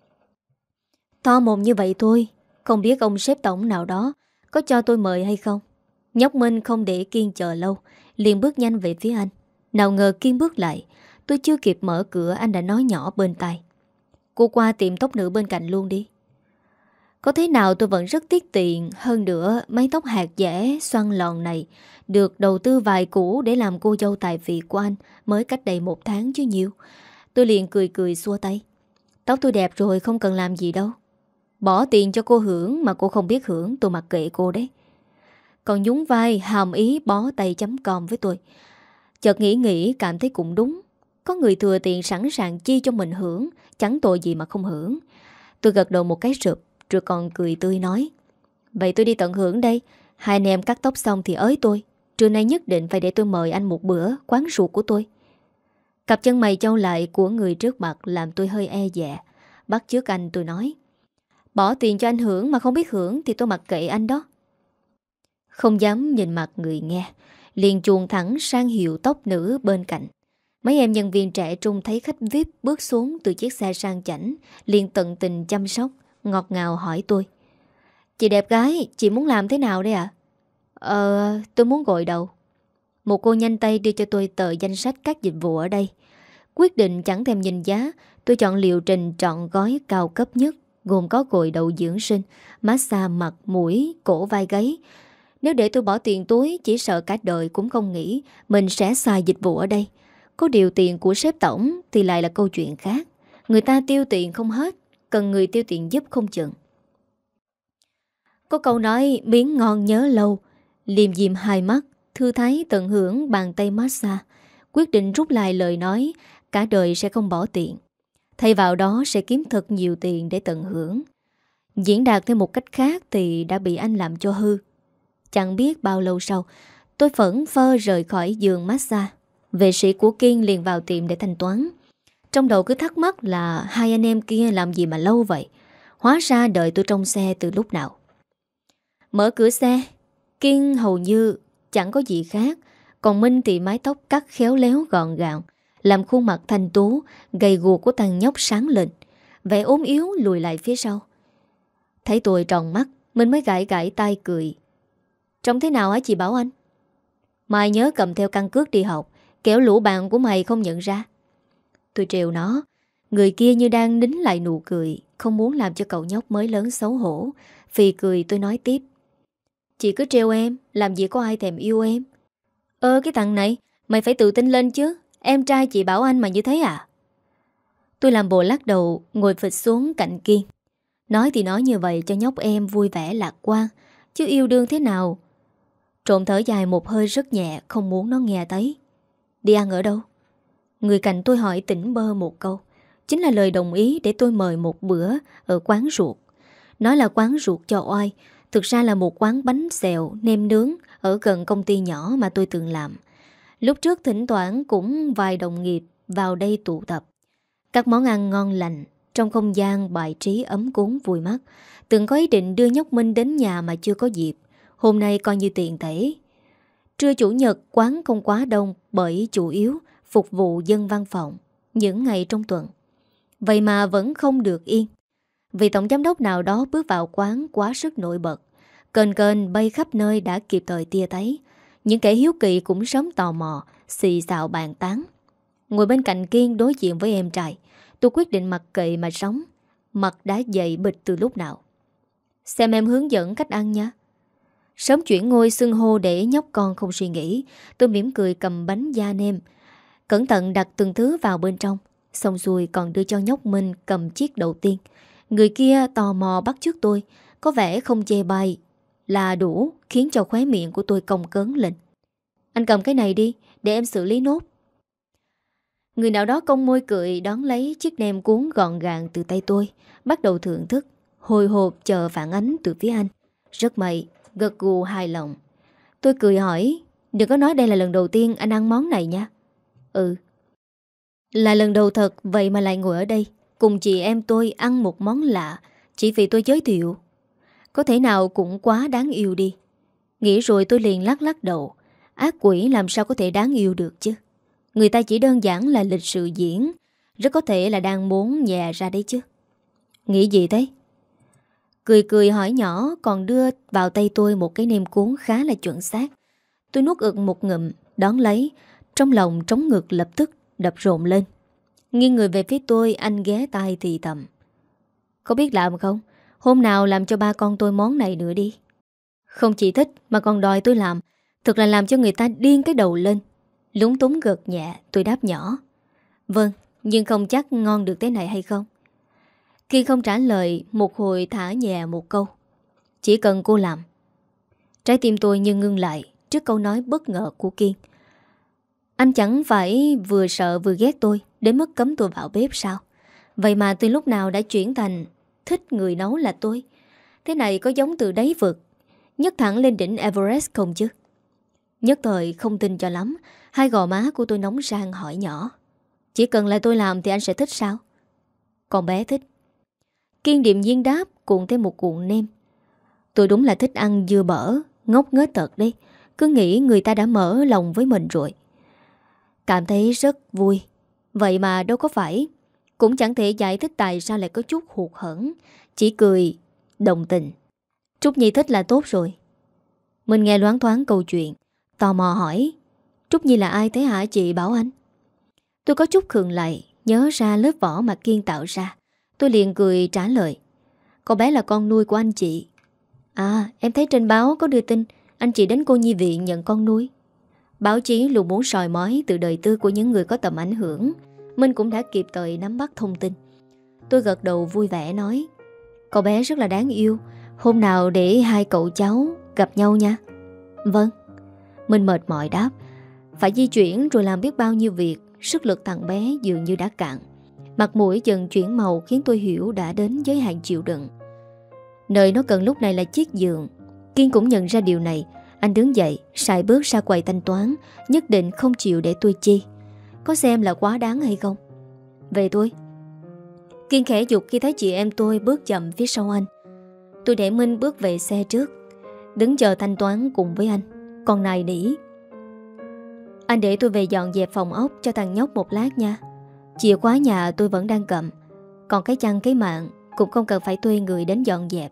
S1: To mồm như vậy thôi, không biết ông sếp tổng nào đó có cho tôi mời hay không. Nhóc Minh không để Kiên chờ lâu, liền bước nhanh về phía anh. Nào ngờ Kiên bước lại, tôi chưa kịp mở cửa anh đã nói nhỏ bên tai. Cô qua tiệm tóc nữ bên cạnh luôn đi. Có thế nào tôi vẫn rất tiếc tiền. Hơn nữa mái tóc hạt dẻ xoăn lòn này được đầu tư vài củ để làm cô dâu tài vị của anh mới cách đây một tháng chứ nhiều. Tôi liền cười cười xua tay. Tóc tôi đẹp rồi, không cần làm gì đâu. Bỏ tiền cho cô hưởng mà cô không biết hưởng, tôi mặc kệ cô đấy. Còn nhún vai hàm ý bó tay chấm com với tôi. Chợt nghĩ nghĩ cảm thấy cũng đúng. Có người thừa tiền sẵn sàng chi cho mình hưởng, chẳng tội gì mà không hưởng. Tôi gật đầu một cái sụp, rồi còn cười tươi nói: Vậy tôi đi tận hưởng đây. Hai anh em cắt tóc xong thì ới tôi. Trưa nay nhất định phải để tôi mời anh một bữa quán ruột của tôi. Cặp chân mày chau lại của người trước mặt làm tôi hơi e dè. Bắt chước anh tôi nói: Bỏ tiền cho anh hưởng mà không biết hưởng thì tôi mặc kệ anh đó. Không dám nhìn mặt người nghe, liền chuồn thẳng sang hiệu tóc nữ bên cạnh. Mấy em nhân viên trẻ trung thấy khách vi ai pi bước xuống từ chiếc xe sang chảnh, liền tận tình chăm sóc, ngọt ngào hỏi tôi: Chị đẹp gái, chị muốn làm thế nào đây ạ? Ờ, tôi muốn gội đầu. Một cô nhanh tay đưa cho tôi tờ danh sách các dịch vụ ở đây. Quyết định chẳng thèm nhìn giá, tôi chọn liệu trình trọn gói cao cấp nhất, gồm có gội đầu dưỡng sinh, massage mặt, mũi, cổ vai gáy. Nếu để tôi bỏ tiền túi, chỉ sợ cả đời cũng không nghĩ mình sẽ xài dịch vụ ở đây. Có điều tiền của sếp tổng thì lại là câu chuyện khác. Người ta tiêu tiền không hết, cần người tiêu tiền giúp không chừng. Có câu nói miếng ngon nhớ lâu. Liêm diêm hai mắt, thư thái tận hưởng bàn tay massage. Quyết định rút lại lời nói cả đời sẽ không bỏ tiền, thay vào đó sẽ kiếm thật nhiều tiền để tận hưởng. Diễn đạt theo một cách khác thì đã bị anh làm cho hư. Chẳng biết bao lâu sau, tôi phẫn phơ rời khỏi giường massage. Vệ sĩ của Kiên liền vào tiệm để thanh toán. Trong đầu cứ thắc mắc là hai anh em kia làm gì mà lâu vậy. Hóa ra đợi tôi trong xe từ lúc nào. Mở cửa xe, Kiên hầu như chẳng có gì khác. Còn Minh thì mái tóc cắt khéo léo gọn gàng, làm khuôn mặt thanh tú, gầy guộc của thằng nhóc sáng lên. Vẻ ốm yếu lùi lại phía sau. Thấy tôi tròn mắt, Minh mới gãi gãi tay cười. Trông thế nào hả chị Bảo Anh? Mai nhớ cầm theo căn cước đi học, kẻo lũ bạn của mày không nhận ra. Tôi trêu nó. Người kia như đang nín lại nụ cười, không muốn làm cho cậu nhóc mới lớn xấu hổ. Phì cười tôi nói tiếp: Chị cứ trêu em, làm gì có ai thèm yêu em. Ơ cái thằng này, mày phải tự tin lên chứ. Em trai chị Bảo Anh mà như thế à? Tôi làm bộ lắc đầu, ngồi phịch xuống cạnh Kiên. Nói thì nói như vậy cho nhóc em vui vẻ lạc quan, chứ yêu đương thế nào. Trộm thở dài một hơi rất nhẹ, không muốn nó nghe thấy. Đi ăn ở đâu? Người cạnh tôi hỏi tỉnh bơ một câu. Chính là lời đồng ý để tôi mời một bữa ở quán ruột. Nói là quán ruột cho oai, thực ra là một quán bánh xèo, nem nướng ở gần công ty nhỏ mà tôi từng làm. Lúc trước thỉnh thoảng cũng vài đồng nghiệp vào đây tụ tập. Các món ăn ngon lành, trong không gian bài trí ấm cúng vui mắt. Từng có ý định đưa nhóc Minh đến nhà mà chưa có dịp. Hôm nay coi như tiền tể. Trưa chủ nhật quán không quá đông bởi chủ yếu phục vụ dân văn phòng những ngày trong tuần. Vậy mà vẫn không được yên. Vì tổng giám đốc nào đó bước vào quán quá sức nổi bật. Kênh kênh bay khắp nơi đã kịp thời tia thấy. Những kẻ hiếu kỳ cũng sớm tò mò, xì xào bàn tán. Ngồi bên cạnh Kiên đối diện với em trai, tôi quyết định mặc kệ mà sống. Mặt đã dậy bịch từ lúc nào. Xem em hướng dẫn cách ăn nha. Sớm chuyển ngôi xưng hô để nhóc con không suy nghĩ. Tôi mỉm cười cầm bánh da nêm, cẩn thận đặt từng thứ vào bên trong. Xong xuôi còn đưa cho nhóc Minh cầm chiếc đầu tiên. Người kia tò mò bắt chước tôi, có vẻ không chê bai là đủ, khiến cho khóe miệng của tôi cong cớn lên. Anh cầm cái này đi, để em xử lý nốt. Người nào đó cong môi cười đón lấy chiếc nem cuốn gọn gàng từ tay tôi, bắt đầu thưởng thức, hồi hộp chờ phản ánh từ phía anh. Rất may, gật gù hài lòng. Tôi cười hỏi: Đừng có nói đây là lần đầu tiên anh ăn món này nha. Ừ, là lần đầu thật, vậy mà lại ngồi ở đây cùng chị em tôi ăn một món lạ chỉ vì tôi giới thiệu. Có thể nào cũng quá đáng yêu đi. Nghĩ rồi tôi liền lắc lắc đầu. Ác quỷ làm sao có thể đáng yêu được chứ. Người ta chỉ đơn giản là lịch sự diễn, rất có thể là đang muốn nhè ra đấy chứ. Nghĩ gì thế? Cười cười hỏi nhỏ, còn đưa vào tay tôi một cái nem cuốn khá là chuẩn xác. Tôi nuốt ực một ngụm, đón lấy. Trong lòng trống ngực lập tức đập rộn lên. Nghiêng người về phía tôi, anh ghé tai thì thầm: Có biết làm không? Hôm nào làm cho ba con tôi món này nữa đi. Không chỉ thích mà còn đòi tôi làm. Thật là làm cho người ta điên cái đầu lên. Lúng túng gật nhẹ, tôi đáp nhỏ: Vâng, nhưng không chắc ngon được thế này hay không. Khi không trả lời, một hồi thả nhẹ một câu: Chỉ cần cô làm. Trái tim tôi như ngưng lại trước câu nói bất ngờ của Kiên. Anh chẳng phải vừa sợ vừa ghét tôi đến mức cấm tôi vào bếp sao? Vậy mà từ lúc nào đã chuyển thành thích người nấu là tôi? Thế này có giống từ đáy vực nhấc thẳng lên đỉnh Everest không chứ? Nhất thời không tin cho lắm. Hai gò má của tôi nóng rang hỏi nhỏ: Chỉ cần là tôi làm thì anh sẽ thích sao? Con bé thích. Kiên điềm nhiên đáp cuộn thêm một cuộn nêm. Tôi đúng là thích ăn dưa bở, ngốc nghếch thật đấy. Cứ nghĩ người ta đã mở lòng với mình rồi. Cảm thấy rất vui. Vậy mà đâu có phải. Cũng chẳng thể giải thích tại sao lại có chút hụt hẫng. Chỉ cười, đồng tình. Trúc Nhi thích là tốt rồi. Mình nghe loáng thoáng câu chuyện, tò mò hỏi: Trúc Nhi là ai thế hả chị Bảo Anh? Tôi có chút khựng lại, nhớ ra lớp vỏ mà Kiên tạo ra. Tôi liền cười trả lời: Con bé là con nuôi của anh chị. À, em thấy trên báo có đưa tin anh chị đến cô nhi viện nhận con nuôi. Báo chí luôn muốn soi mói từ đời tư của những người có tầm ảnh hưởng. Mình cũng đã kịp thời nắm bắt thông tin. Tôi gật đầu vui vẻ nói: Cậu bé rất là đáng yêu. Hôm nào để hai cậu cháu gặp nhau nha. Vâng. Mình mệt mỏi đáp. Phải di chuyển rồi làm biết bao nhiêu việc. Sức lực thằng bé dường như đã cạn. Mặt mũi dần chuyển màu khiến tôi hiểu đã đến giới hạn chịu đựng. Nơi nó cần lúc này là chiếc giường. Kiên cũng nhận ra điều này. Anh đứng dậy, sải bước ra quầy thanh toán. Nhất định không chịu để tôi chi. Có xem là quá đáng hay không? Về thôi. Kiên khẽ giục khi thấy chị em tôi bước chậm phía sau anh. Tôi để Minh bước về xe trước, đứng chờ thanh toán cùng với anh. Còn này nỉ: Anh để tôi về dọn dẹp phòng ốc cho thằng nhóc một lát nha. Chìa khóa nhà tôi vẫn đang cầm. Còn cái chăn cái mạng cũng không cần phải thuê người đến dọn dẹp.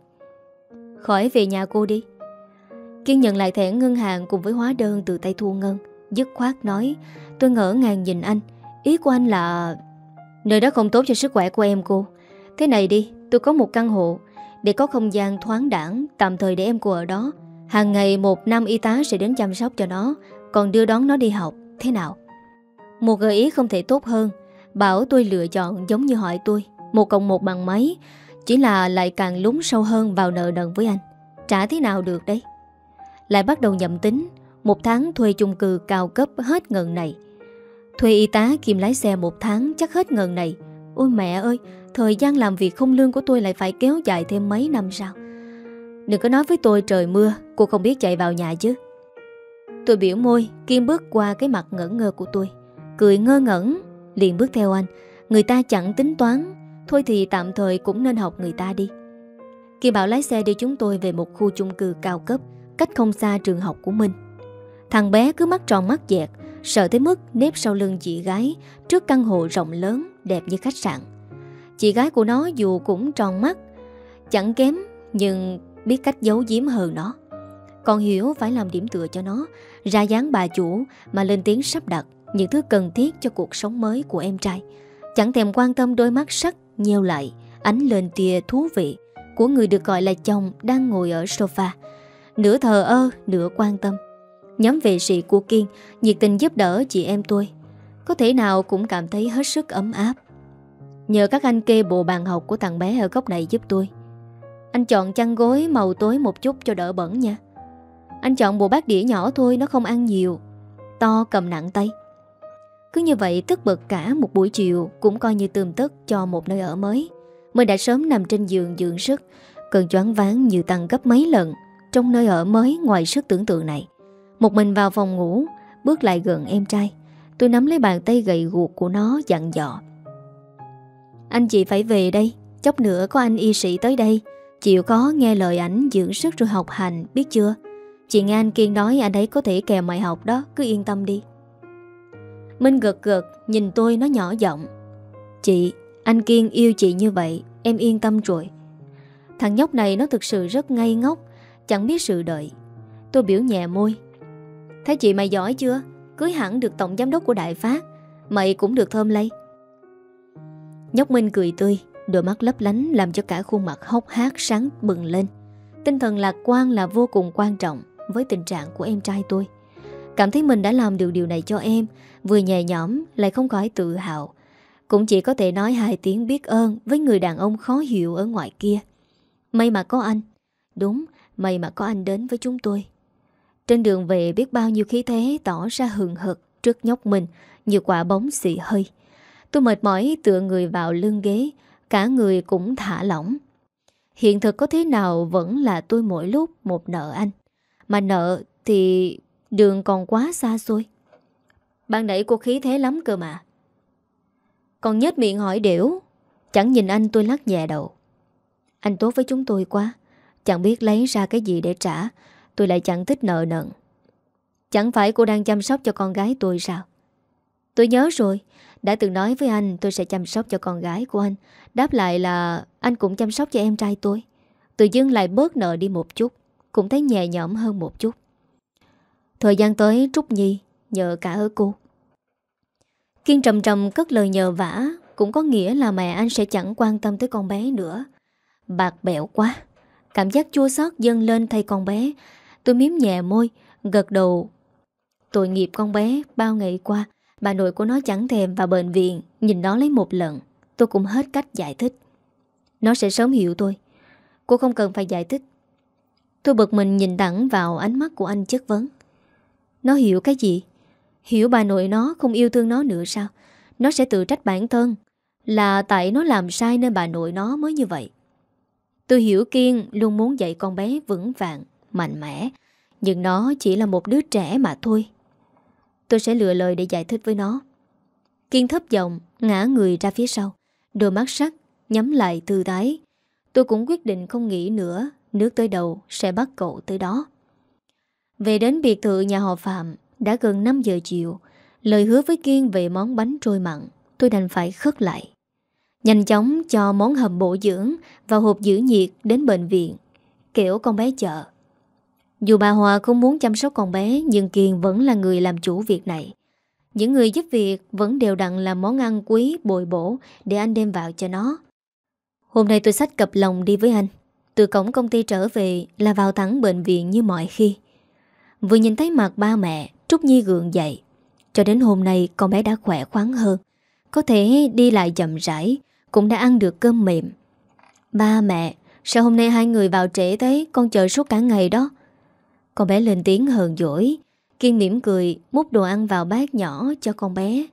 S1: Khỏi về nhà cô đi. Kiên nhận lại thẻ ngân hàng cùng với hóa đơn từ tay Thu Ngân, dứt khoát nói. Tôi ngỡ ngàng nhìn anh. Ý của anh là nơi đó không tốt cho sức khỏe của em cô. Thế này đi, tôi có một căn hộ để có không gian thoáng đãng, tạm thời để em cô ở đó. Hàng ngày một nam y tá sẽ đến chăm sóc cho nó, còn đưa đón nó đi học. Thế nào? Một gợi ý không thể tốt hơn. Bảo tôi lựa chọn giống như hỏi tôi một cộng một bằng mấy. Chỉ là lại càng lún sâu hơn vào nợ nần với anh. Trả thế nào được đấy? Lại bắt đầu nhậm tính. Một tháng thuê chung cư cao cấp hết ngần này. Thuê y tá kiêm lái xe một tháng chắc hết ngần này. Ôi mẹ ơi, thời gian làm việc không lương của tôi lại phải kéo dài thêm mấy năm sao? Đừng có nói với tôi trời mưa cô không biết chạy vào nhà chứ. Tôi biểu môi. Kiên bước qua cái mặt ngẩn ngơ của tôi, cười ngơ ngẩn, liền bước theo anh. Người ta chẳng tính toán, thôi thì tạm thời cũng nên học người ta đi. Kiên bảo lái xe đưa chúng tôi về một khu chung cư cao cấp, cách không xa trường học của mình. Thằng bé cứ mắt tròn mắt dẹt, sợ tới mức nép sau lưng chị gái trước căn hộ rộng lớn đẹp như khách sạn. Chị gái của nó dù cũng tròn mắt chẳng kém, nhưng biết cách giấu giếm hơn nó. Còn hiểu phải làm điểm tựa cho nó, ra dáng bà chủ mà lên tiếng sắp đặt những thứ cần thiết cho cuộc sống mới của em trai. Chẳng thèm quan tâm đôi mắt sắc nheo lại, ánh lên tia thú vị của người được gọi là chồng đang ngồi ở sofa, nửa thờ ơ nửa quan tâm. Nhóm vệ sĩ của Kiên nhiệt tình giúp đỡ chị em tôi, có thể nào cũng cảm thấy hết sức ấm áp. Nhờ các anh kê bộ bàn học của thằng bé ở góc này giúp tôi. Anh chọn chăn gối màu tối một chút cho đỡ bẩn nha. Anh chọn bộ bát đĩa nhỏ thôi, nó không ăn nhiều, to cầm nặng tay. Cứ như vậy tất bật cả một buổi chiều cũng coi như tươm tất cho một nơi ở mới. Mình đã sớm nằm trên giường dưỡng sức, cơn choáng váng như tăng gấp mấy lần trong nơi ở mới ngoài sức tưởng tượng này. Một mình vào phòng ngủ, bước lại gần em trai. Tôi nắm lấy bàn tay gầy guộc của nó dặn dò: Anh chị phải về đây, chốc nữa có anh y sĩ tới đây, chịu khó nghe lời ảnh dưỡng sức rồi học hành, biết chưa? Chị nghe anh Kiên nói anh ấy có thể kèm mày học đó, cứ yên tâm đi. Minh gật gật nhìn tôi, nó nhỏ giọng: Chị, anh Kiên yêu chị như vậy, em yên tâm rồi. Thằng nhóc này nó thực sự rất ngây ngốc, chẳng biết sự đợi. Tôi biểu nhẹ môi: Thấy chị mày giỏi chưa? Cưới hẳn được tổng giám đốc của Đại Phát, mày cũng được thơm lây. Nhóc Minh cười tươi, đôi mắt lấp lánh làm cho cả khuôn mặt hốc hác sáng bừng lên. Tinh thần lạc quan là vô cùng quan trọng với tình trạng của em trai tôi. Cảm thấy mình đã làm được điều này cho em, vừa nhẹ nhõm lại không khỏi tự hào. Cũng chỉ có thể nói hai tiếng biết ơn với người đàn ông khó hiểu ở ngoài kia. May mà có anh. Đúng, may mà có anh đến với chúng tôi. Trên đường về biết bao nhiêu khí thế tỏ ra hừng hực trước nhóc mình như quả bóng xì hơi. Tôi mệt mỏi tựa người vào lưng ghế, cả người cũng thả lỏng. Hiện thực có thế nào vẫn là tôi mỗi lúc một nợ anh. Mà nợ thì đường còn quá xa xôi. Ban nãy cô khí thế lắm cơ mà. Còn nhếch miệng hỏi đểu. Chẳng nhìn anh, tôi lắc nhẹ đầu. Anh tốt với chúng tôi quá, chẳng biết lấy ra cái gì để trả. Tôi lại chẳng thích nợ nần. Chẳng phải cô đang chăm sóc cho con gái tôi sao? Tôi nhớ rồi, đã từng nói với anh tôi sẽ chăm sóc cho con gái của anh. Đáp lại là anh cũng chăm sóc cho em trai tôi. Tự dưng lại bớt nợ đi một chút, cũng thấy nhẹ nhõm hơn một chút. Thời gian tới Trúc Nhi nhờ cả ở cô. Kiên trầm trầm cất lời nhờ vả, cũng có nghĩa là mẹ anh sẽ chẳng quan tâm tới con bé nữa. Bạc bẽo quá. Cảm giác chua xót dâng lên thay con bé. Tôi miếm nhẹ môi, gật đầu. Tội nghiệp con bé, bao ngày qua bà nội của nó chẳng thèm vào bệnh viện nhìn nó lấy một lần. Tôi cũng hết cách giải thích. Nó sẽ sớm hiểu tôi. Cô không cần phải giải thích. Tôi bực mình nhìn thẳng vào ánh mắt của anh chất vấn. Nó hiểu cái gì? Hiểu bà nội nó không yêu thương nó nữa sao? Nó sẽ tự trách bản thân, là tại nó làm sai nên bà nội nó mới như vậy. Tôi hiểu Kiên luôn muốn dạy con bé vững vàng, mạnh mẽ, nhưng nó chỉ là một đứa trẻ mà thôi. Tôi sẽ lựa lời để giải thích với nó. Kiên thấp giọng, ngã người ra phía sau, đôi mắt sắc nhắm lại thư thái. Tôi cũng quyết định không nghĩ nữa, nước tới đầu sẽ bắt cậu tới đó. Về đến biệt thự nhà họ Phạm, đã gần năm giờ chiều. Lời hứa với Kiên về món bánh trôi mặn, tôi đành phải khất lại. Nhanh chóng cho món hầm bổ dưỡng vào hộp giữ nhiệt đến bệnh viện, kẻo con bé chợ. Dù bà Hòa không muốn chăm sóc con bé, nhưng Kiên vẫn là người làm chủ việc này. Những người giúp việc vẫn đều đặn làm món ăn quý bồi bổ để anh đem vào cho nó. Hôm nay tôi xách cặp lồng đi với anh. Từ cổng công ty trở về là vào thẳng bệnh viện như mọi khi. Vừa nhìn thấy mặt ba mẹ, Trúc Nhi gượng dậy. Cho đến hôm nay con bé đã khỏe khoắn hơn, có thể đi lại chậm rãi, cũng đã ăn được cơm mềm. Ba mẹ, sao hôm nay hai người vào trễ thế? Con chờ suốt cả ngày đó. Con bé lên tiếng hờn dỗi. Kiên mỉm cười múc đồ ăn vào bát nhỏ cho con bé.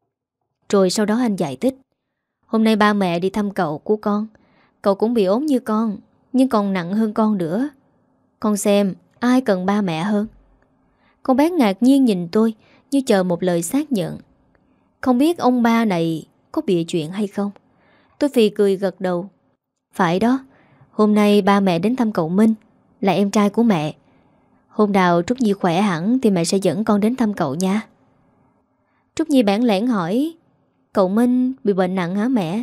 S1: Rồi sau đó anh giải thích. Hôm nay ba mẹ đi thăm cậu của con. Cậu cũng bị ốm như con, nhưng còn nặng hơn con nữa. Con xem ai cần ba mẹ hơn. Con bé ngạc nhiên nhìn tôi như chờ một lời xác nhận. Không biết ông ba này có bịa chuyện hay không? Tôi phì cười gật đầu. Phải đó, hôm nay ba mẹ đến thăm cậu Minh, là em trai của mẹ. Hôm nào Trúc Nhi khỏe hẳn thì mẹ sẽ dẫn con đến thăm cậu nha. Trúc Nhi bản lẻn hỏi, cậu Minh bị bệnh nặng hả mẹ?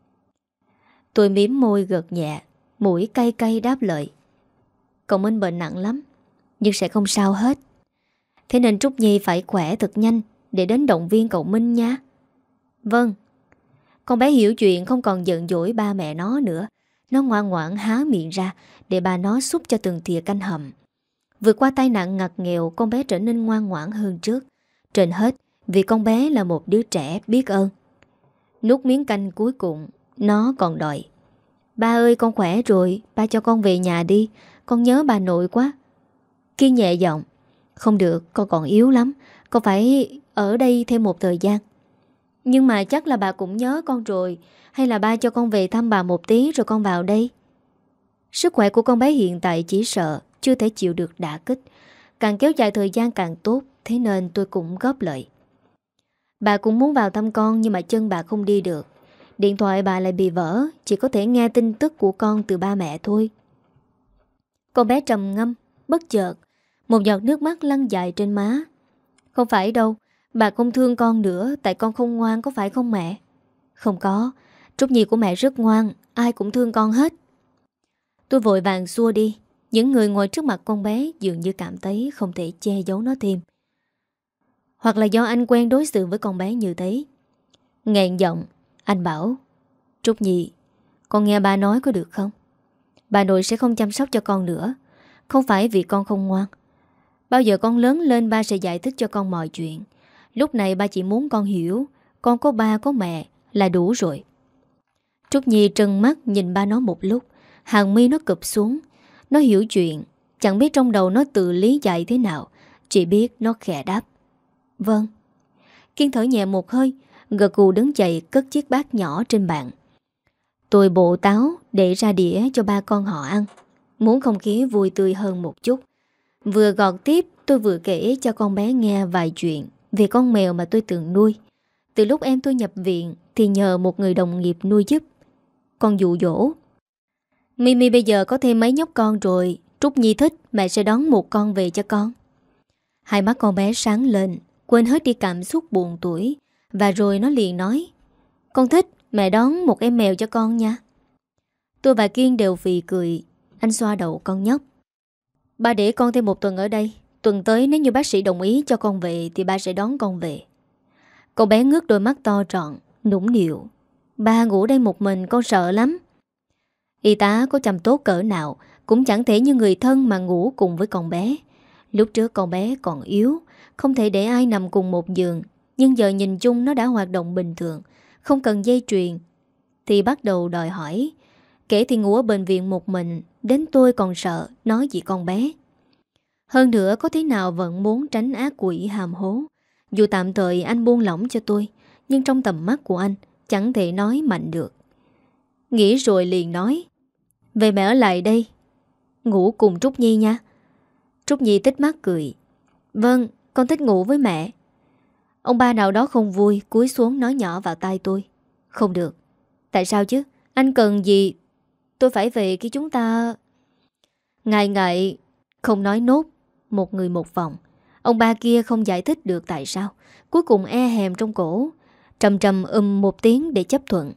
S1: Tôi mím môi gật nhẹ, mũi cay cay đáp lời. Cậu Minh bệnh nặng lắm, nhưng sẽ không sao hết. Thế nên Trúc Nhi phải khỏe thật nhanh để đến động viên cậu Minh nha. Vâng. Con bé hiểu chuyện, không còn giận dỗi ba mẹ nó nữa. Nó ngoan ngoãn há miệng ra để bà nó xúc cho từng thìa canh hầm. Vượt qua tai nạn ngặt nghèo, con bé trở nên ngoan ngoãn hơn trước. Trên hết vì con bé là một đứa trẻ biết ơn. Nuốt miếng canh cuối cùng, nó còn đòi. Ba ơi, con khỏe rồi, ba cho con về nhà đi, con nhớ bà nội quá. Kiên nhẹ giọng. Không được, con còn yếu lắm, con phải ở đây thêm một thời gian. Nhưng mà chắc là bà cũng nhớ con rồi. Hay là ba cho con về thăm bà một tí rồi con vào đây. Sức khỏe của con bé hiện tại chỉ sợ chưa thể chịu được đả kích. Càng kéo dài thời gian càng tốt. Thế nên tôi cũng góp lời. Bà cũng muốn vào thăm con, nhưng mà chân bà không đi được. Điện thoại bà lại bị vỡ, chỉ có thể nghe tin tức của con từ ba mẹ thôi. Con bé trầm ngâm. Bất chợt một giọt nước mắt lăn dài trên má. Không phải đâu, bà không thương con nữa, tại con không ngoan, có phải không mẹ? Không có, Trúc Nhi của mẹ rất ngoan, ai cũng thương con hết. Tôi vội vàng xua đi. Những người ngồi trước mặt con bé dường như cảm thấy không thể che giấu nó thêm. Hoặc là do anh quen đối xử với con bé như thế. Nghẹn giọng, anh bảo, Trúc Nhi, con nghe ba nói có được không? Bà nội sẽ không chăm sóc cho con nữa. Không phải vì con không ngoan. Bao giờ con lớn lên ba sẽ giải thích cho con mọi chuyện. Lúc này ba chỉ muốn con hiểu con có ba có mẹ là đủ rồi. Trúc Nhi trừng mắt nhìn ba nó một lúc. Hàng mi nó cụp xuống. Nó hiểu chuyện. Chẳng biết trong đầu nó tự lý giải thế nào. Chỉ biết nó khẽ đáp. Vâng, Kiên thở nhẹ một hơi, gật gù đứng dậy cất chiếc bát nhỏ trên bàn. Tôi bộ táo để ra đĩa cho ba con họ ăn, muốn không khí vui tươi hơn một chút. Vừa gọt tiếp, tôi vừa kể cho con bé nghe vài chuyện về con mèo mà tôi từng nuôi. Từ lúc em tôi nhập viện thì nhờ một người đồng nghiệp nuôi giúp. Con dụ dỗ: Mimi bây giờ có thêm mấy nhóc con rồi, Trúc Nhi thích mẹ sẽ đón một con về cho con. Hai mắt con bé sáng lên, quên hết đi cảm xúc buồn tủi, và rồi nó liền nói: Con thích, mẹ đón một em mèo cho con nha. Tôi và Kiên đều phì cười. Anh xoa đầu con nhóc: Ba để con thêm một tuần ở đây. Tuần tới nếu như bác sĩ đồng ý cho con về thì ba sẽ đón con về. Con bé ngước đôi mắt to tròn, nũng nịu: Ba ngủ đây một mình con sợ lắm. Y tá có chăm tốt cỡ nào cũng chẳng thể như người thân mà ngủ cùng với con bé. Lúc trước con bé còn yếu, không thể để ai nằm cùng một giường. Nhưng giờ nhìn chung nó đã hoạt động bình thường, không cần dây chuyền. Thì bắt đầu đòi hỏi. Kể thì ngủ ở bệnh viện một mình, đến tôi còn sợ nói gì con bé. Hơn nữa có thế nào vẫn muốn tránh ác quỷ hàm hố. Dù tạm thời anh buông lỏng cho tôi, nhưng trong tầm mắt của anh chẳng thể nói mạnh được. Nghĩ rồi liền nói: Về mẹ ở lại đây, ngủ cùng Trúc Nhi nha. Trúc Nhi tít mắt cười: Vâng, con thích ngủ với mẹ. Ông ba nào đó không vui cúi xuống nói nhỏ vào tai tôi: Không được. Tại sao chứ? Anh cần gì? Tôi phải về khi chúng ta... Ngại ngại không nói nốt. Một người một vòng. Ông ba kia không giải thích được tại sao, cuối cùng e hèm trong cổ, trầm trầm ừm một tiếng để chấp thuận.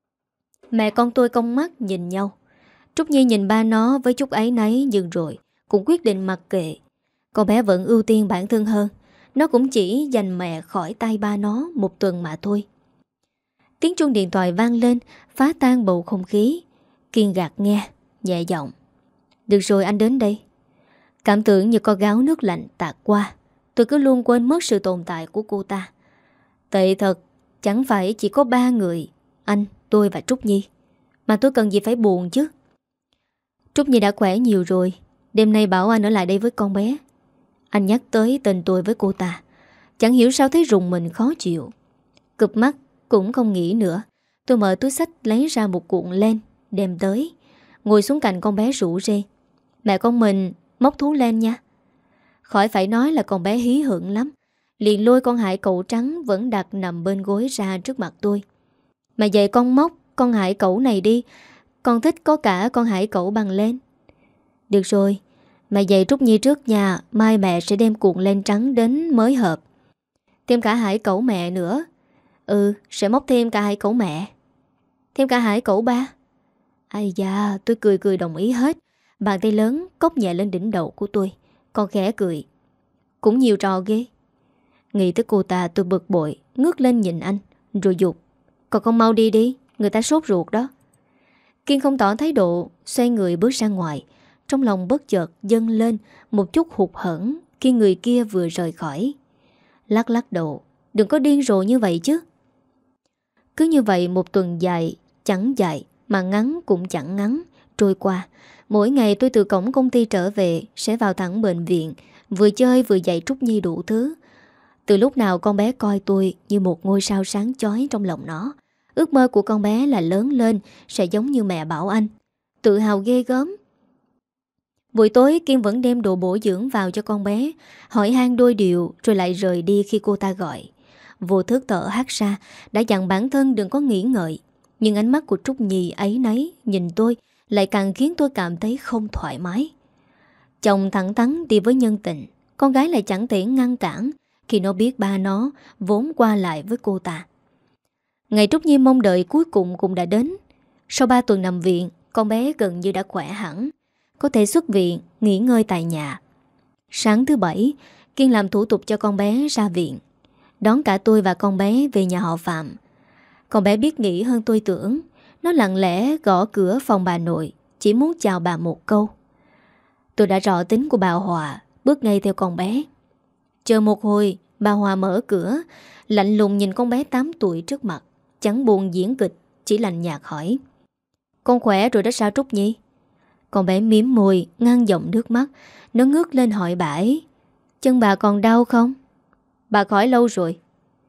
S1: Mẹ con tôi cong mắt nhìn nhau. Trúc Nhi nhìn ba nó với chút áy náy, nhưng rồi cũng quyết định mặc kệ. Con bé vẫn ưu tiên bản thân hơn. Nó cũng chỉ giành mẹ khỏi tay ba nó một tuần mà thôi. Tiếng chuông điện thoại vang lên, phá tan bầu không khí. Kiên gạt nghe, nhẹ giọng: Được rồi, anh đến đây. Cảm tưởng như có gáo nước lạnh tạt qua. Tôi cứ luôn quên mất sự tồn tại của cô ta. Tệ thật, chẳng phải chỉ có ba người, anh, tôi và Trúc Nhi, mà tôi cần gì phải buồn chứ. Trúc Nhi đã khỏe nhiều rồi. Đêm nay bảo anh ở lại đây với con bé. Anh nhắc tới tên tôi với cô ta, chẳng hiểu sao thấy rùng mình khó chịu. Cụp mắt cũng không nghĩ nữa. Tôi mở túi xách lấy ra một cuộn len, đem tới, ngồi xuống cạnh con bé rủ rê: Mẹ con mình móc thú len nha. Khỏi phải nói là con bé hí hưởng lắm. Liền lôi con hải cẩu trắng vẫn đặt nằm bên gối ra trước mặt tôi: Mà dạy con móc con hải cẩu này đi. Con thích có cả con hải cẩu bằng len. Được rồi, mẹ dạy Trúc Nhi trước nhà, mai mẹ sẽ đem cuộn len trắng đến mới hợp. Thêm cả hải cẩu mẹ nữa. Ừ, sẽ móc thêm cả hải cẩu mẹ. Thêm cả hải cẩu ba. Ai da, tôi cười cười đồng ý hết. Bàn tay lớn cốc nhẹ lên đỉnh đầu của tôi. Con khẽ cười: Cũng nhiều trò ghê. Nghĩ tới cô ta tôi bực bội, ngước lên nhìn anh, rồi dục: Còn con mau đi đi, người ta sốt ruột đó. Kiên không tỏ thái độ, xoay người bước ra ngoài. Trong lòng bất chợt dâng lên một chút hụt hẫng khi người kia vừa rời khỏi. Lắc lắc đầu: Đừng có điên rồ như vậy chứ. Cứ như vậy một tuần dài, chẳng dài mà ngắn cũng chẳng ngắn trôi qua. Mỗi ngày tôi từ cổng công ty trở về sẽ vào thẳng bệnh viện, vừa chơi vừa dạy Trúc Nhi đủ thứ. Từ lúc nào con bé coi tôi như một ngôi sao sáng chói trong lòng nó. Ước mơ của con bé là lớn lên sẽ giống như mẹ Bảo Anh. Tự hào ghê gớm. Buổi tối Kiên vẫn đem đồ bổ dưỡng vào cho con bé, hỏi han đôi điều rồi lại rời đi khi cô ta gọi. Vô thức thở hắt ra, đã dặn bản thân đừng có nghĩ ngợi. Nhưng ánh mắt của Trúc Nhi ấy nấy nhìn tôi lại càng khiến tôi cảm thấy không thoải mái. Chồng thẳng thắn đi với nhân tình, con gái lại chẳng thể ngăn cản khi nó biết ba nó vốn qua lại với cô ta. Ngày Trúc Nhi mong đợi cuối cùng cũng đã đến. Sau ba tuần nằm viện, con bé gần như đã khỏe hẳn, có thể xuất viện, nghỉ ngơi tại nhà. Sáng thứ bảy, Kiên làm thủ tục cho con bé ra viện, đón cả tôi và con bé về nhà họ Phạm. Con bé biết nghĩ hơn tôi tưởng. Nó lặng lẽ gõ cửa phòng bà nội, chỉ muốn chào bà một câu. Tôi đã rõ tính của bà Hòa, bước ngay theo con bé. Chờ một hồi, bà Hòa mở cửa, lạnh lùng nhìn con bé tám tuổi trước mặt, chẳng buồn diễn kịch, chỉ lạnh nhạt hỏi: Con khỏe rồi đó sao Trúc Nhi? Con bé mím môi, ngăn giọng nước mắt. Nó ngước lên hỏi bà ấy: Chân bà còn đau không? Bà khỏi lâu rồi.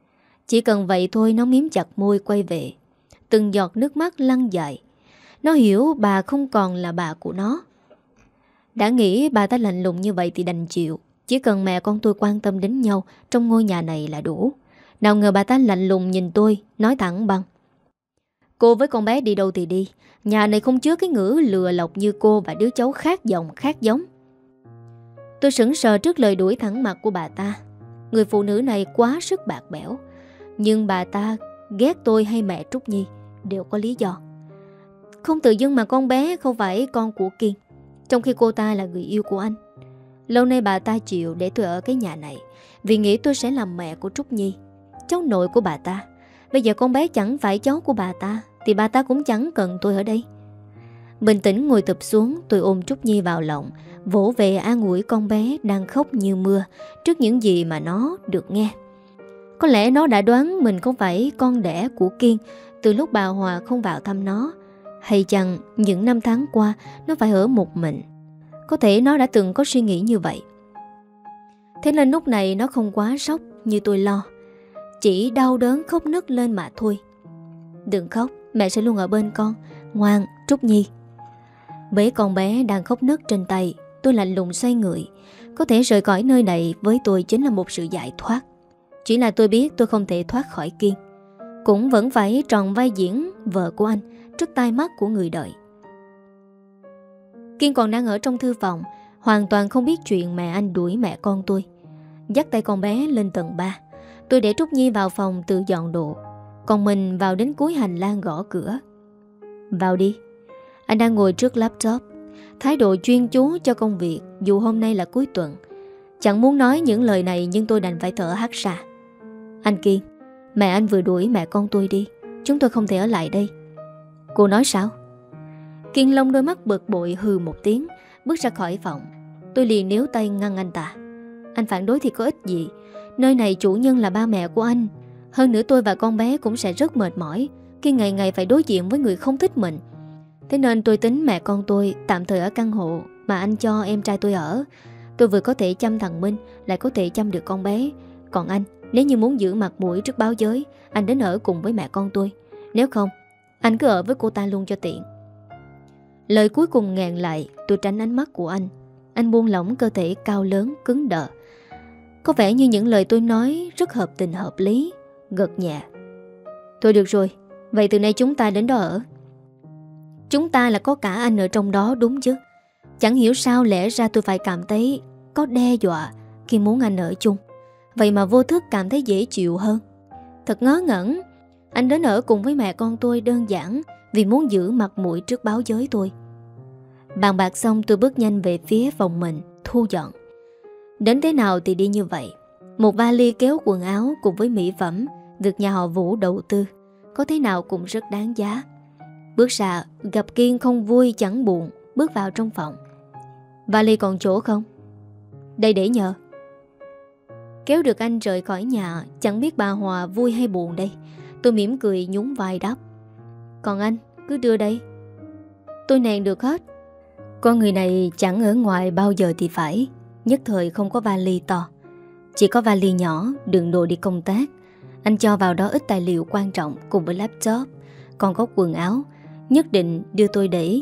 S1: Chỉ cần vậy thôi nó miếm chặt môi quay về. Từng giọt nước mắt lăn dài. Nó hiểu bà không còn là bà của nó. Đã nghĩ bà ta lạnh lùng như vậy thì đành chịu. Chỉ cần mẹ con tôi quan tâm đến nhau trong ngôi nhà này là đủ. Nào ngờ bà ta lạnh lùng nhìn tôi, nói thẳng băng: cô với con bé đi đâu thì đi. Nhà này không chứa cái ngữ lừa lọc như cô và đứa cháu khác giọng khác giống. Tôi sững sờ trước lời đuổi thẳng mặt của bà ta. Người phụ nữ này quá sức bạc bẽo. Nhưng bà ta ghét tôi hay mẹ Trúc Nhi đều có lý do. Không tự dưng mà con bé không phải con của Kiên, trong khi cô ta là người yêu của anh. Lâu nay bà ta chịu để tôi ở cái nhà này vì nghĩ tôi sẽ làm mẹ của Trúc Nhi, cháu nội của bà ta. Bây giờ con bé chẳng phải cháu của bà ta thì bà ta cũng chẳng cần tôi ở đây. Bình tĩnh ngồi tập xuống, tôi ôm Trúc Nhi vào lòng, vỗ về an ủi con bé đang khóc như mưa trước những gì mà nó được nghe. Có lẽ nó đã đoán mình không phải con đẻ của Kiên từ lúc bà Hòa không vào thăm nó. Hay chăng những năm tháng qua nó phải ở một mình. Có thể nó đã từng có suy nghĩ như vậy. Thế nên lúc này nó không quá sốc như tôi lo, chỉ đau đớn khóc nức lên mà thôi. Đừng khóc, mẹ sẽ luôn ở bên con. Ngoan, Trúc Nhi. Bế con bé đang khóc nức trên tay, tôi lạnh lùng xoay người. Có thể rời khỏi nơi này với tôi chính là một sự giải thoát. Chỉ là tôi biết tôi không thể thoát khỏi Kiên, cũng vẫn phải tròn vai diễn vợ của anh trước tai mắt của người đợi. Kiên còn đang ở trong thư phòng, hoàn toàn không biết chuyện mẹ anh đuổi mẹ con tôi. Dắt tay con bé lên tầng ba. Tôi để Trúc Nhi vào phòng tự dọn đồ, còn mình vào đến cuối hành lang gõ cửa. Vào đi. Anh đang ngồi trước laptop, thái độ chuyên chú cho công việc dù hôm nay là cuối tuần. Chẳng muốn nói những lời này nhưng tôi đành phải thở hắt ra. Anh Kiên, mẹ anh vừa đuổi mẹ con tôi đi. Chúng tôi không thể ở lại đây. Cô nói sao? Kiên Long đôi mắt bực bội hừ một tiếng, bước ra khỏi phòng. Tôi liền níu tay ngăn anh ta. Anh phản đối thì có ích gì. Nơi này chủ nhân là ba mẹ của anh. Hơn nữa tôi và con bé cũng sẽ rất mệt mỏi khi ngày ngày phải đối diện với người không thích mình. Thế nên tôi tính mẹ con tôi tạm thời ở căn hộ mà anh cho em trai tôi ở. Tôi vừa có thể chăm thằng Minh, lại có thể chăm được con bé. Còn anh, nếu như muốn giữ mặt mũi trước báo giới, anh đến ở cùng với mẹ con tôi. Nếu không, anh cứ ở với cô ta luôn cho tiện. Lời cuối cùng ngàn lại. Tôi tránh ánh mắt của anh. Anh buông lỏng cơ thể cao lớn cứng đờ. Có vẻ như những lời tôi nói rất hợp tình hợp lý. Gật nhẹ. Thôi được rồi, vậy từ nay chúng ta đến đó ở. Chúng ta là có cả anh ở trong đó đúng chứ. Chẳng hiểu sao lẽ ra tôi phải cảm thấy có đe dọa khi muốn anh ở chung. Vậy mà vô thức cảm thấy dễ chịu hơn. Thật ngớ ngẩn. Anh đến ở cùng với mẹ con tôi đơn giản vì muốn giữ mặt mũi trước báo giới thôi. Bàn bạc xong tôi bước nhanh về phía phòng mình thu dọn. Đến thế nào thì đi như vậy. Một vali kéo quần áo cùng với mỹ phẩm được nhà họ Vũ đầu tư, có thế nào cũng rất đáng giá. Bước ra gặp Kiên không vui chẳng buồn, bước vào trong phòng. Vali còn chỗ không? Đây để nhờ. Kéo được anh rời khỏi nhà, chẳng biết bà Hòa vui hay buồn đây. Tôi mỉm cười nhún vai đáp. Còn anh cứ đưa đây. Tôi nèn được hết. Con người này chẳng ở ngoài bao giờ thì phải. Nhất thời không có vali to, chỉ có vali nhỏ đựng đồ đi công tác. Anh cho vào đó ít tài liệu quan trọng cùng với laptop, còn có quần áo. Nhất định đưa tôi để.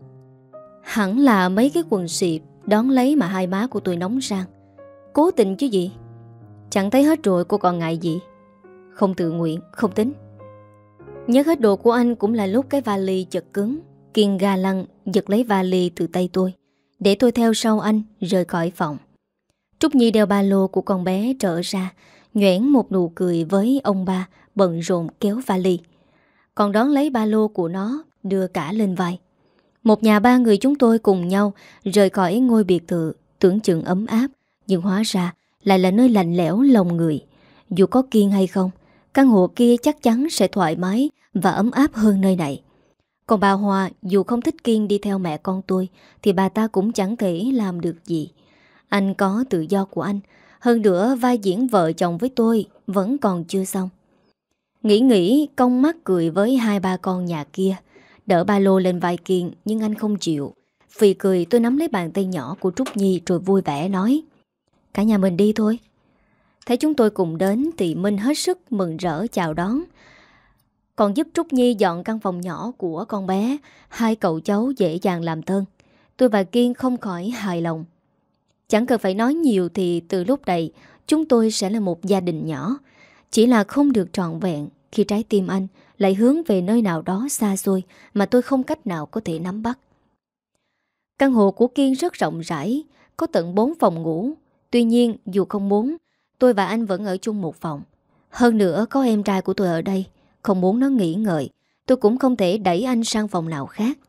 S1: Hẳn là mấy cái quần xịp đón lấy mà hai má của tôi nóng rang. Cố tình chứ gì. Chẳng thấy hết rồi cô còn ngại gì. Không tự nguyện, không tính. Nhớ hết đồ của anh cũng là lúc cái vali chật cứng. Kiên ga lăng giật lấy vali từ tay tôi, để tôi theo sau anh rời khỏi phòng. Trúc Nhi đeo ba lô của con bé trở ra, nhoẻn một nụ cười với ông ba bận rộn kéo vali, còn đón lấy ba lô của nó đưa cả lên vai. Một nhà ba người chúng tôi cùng nhau rời khỏi ngôi biệt thự tưởng chừng ấm áp, nhưng hóa ra lại là nơi lạnh lẽo lòng người. Dù có Kiên hay không, căn hộ kia chắc chắn sẽ thoải mái và ấm áp hơn nơi này. Còn bà Hòa dù không thích Kiên đi theo mẹ con tôi thì bà ta cũng chẳng thể làm được gì. Anh có tự do của anh. Hơn nữa vai diễn vợ chồng với tôi vẫn còn chưa xong. Nghĩ nghĩ cong mắt cười với hai ba con nhà kia, đỡ ba lô lên vai Kiên nhưng anh không chịu. Phì cười tôi nắm lấy bàn tay nhỏ của Trúc Nhi rồi vui vẻ nói. Cả nhà mình đi thôi. Thấy chúng tôi cùng đến thì Minh hết sức mừng rỡ chào đón. Còn giúp Trúc Nhi dọn căn phòng nhỏ của con bé. Hai cậu cháu dễ dàng làm thân. Tôi và Kiên không khỏi hài lòng. Chẳng cần phải nói nhiều thì từ lúc này chúng tôi sẽ là một gia đình nhỏ. Chỉ là không được trọn vẹn khi trái tim anh lại hướng về nơi nào đó xa xôi mà tôi không cách nào có thể nắm bắt. Căn hộ của Kiên rất rộng rãi, có tận bốn phòng ngủ. Tuy nhiên dù không muốn, tôi và anh vẫn ở chung một phòng. Hơn nữa có em trai của tôi ở đây, không muốn nó nghỉ ngơi, tôi cũng không thể đẩy anh sang phòng nào khác.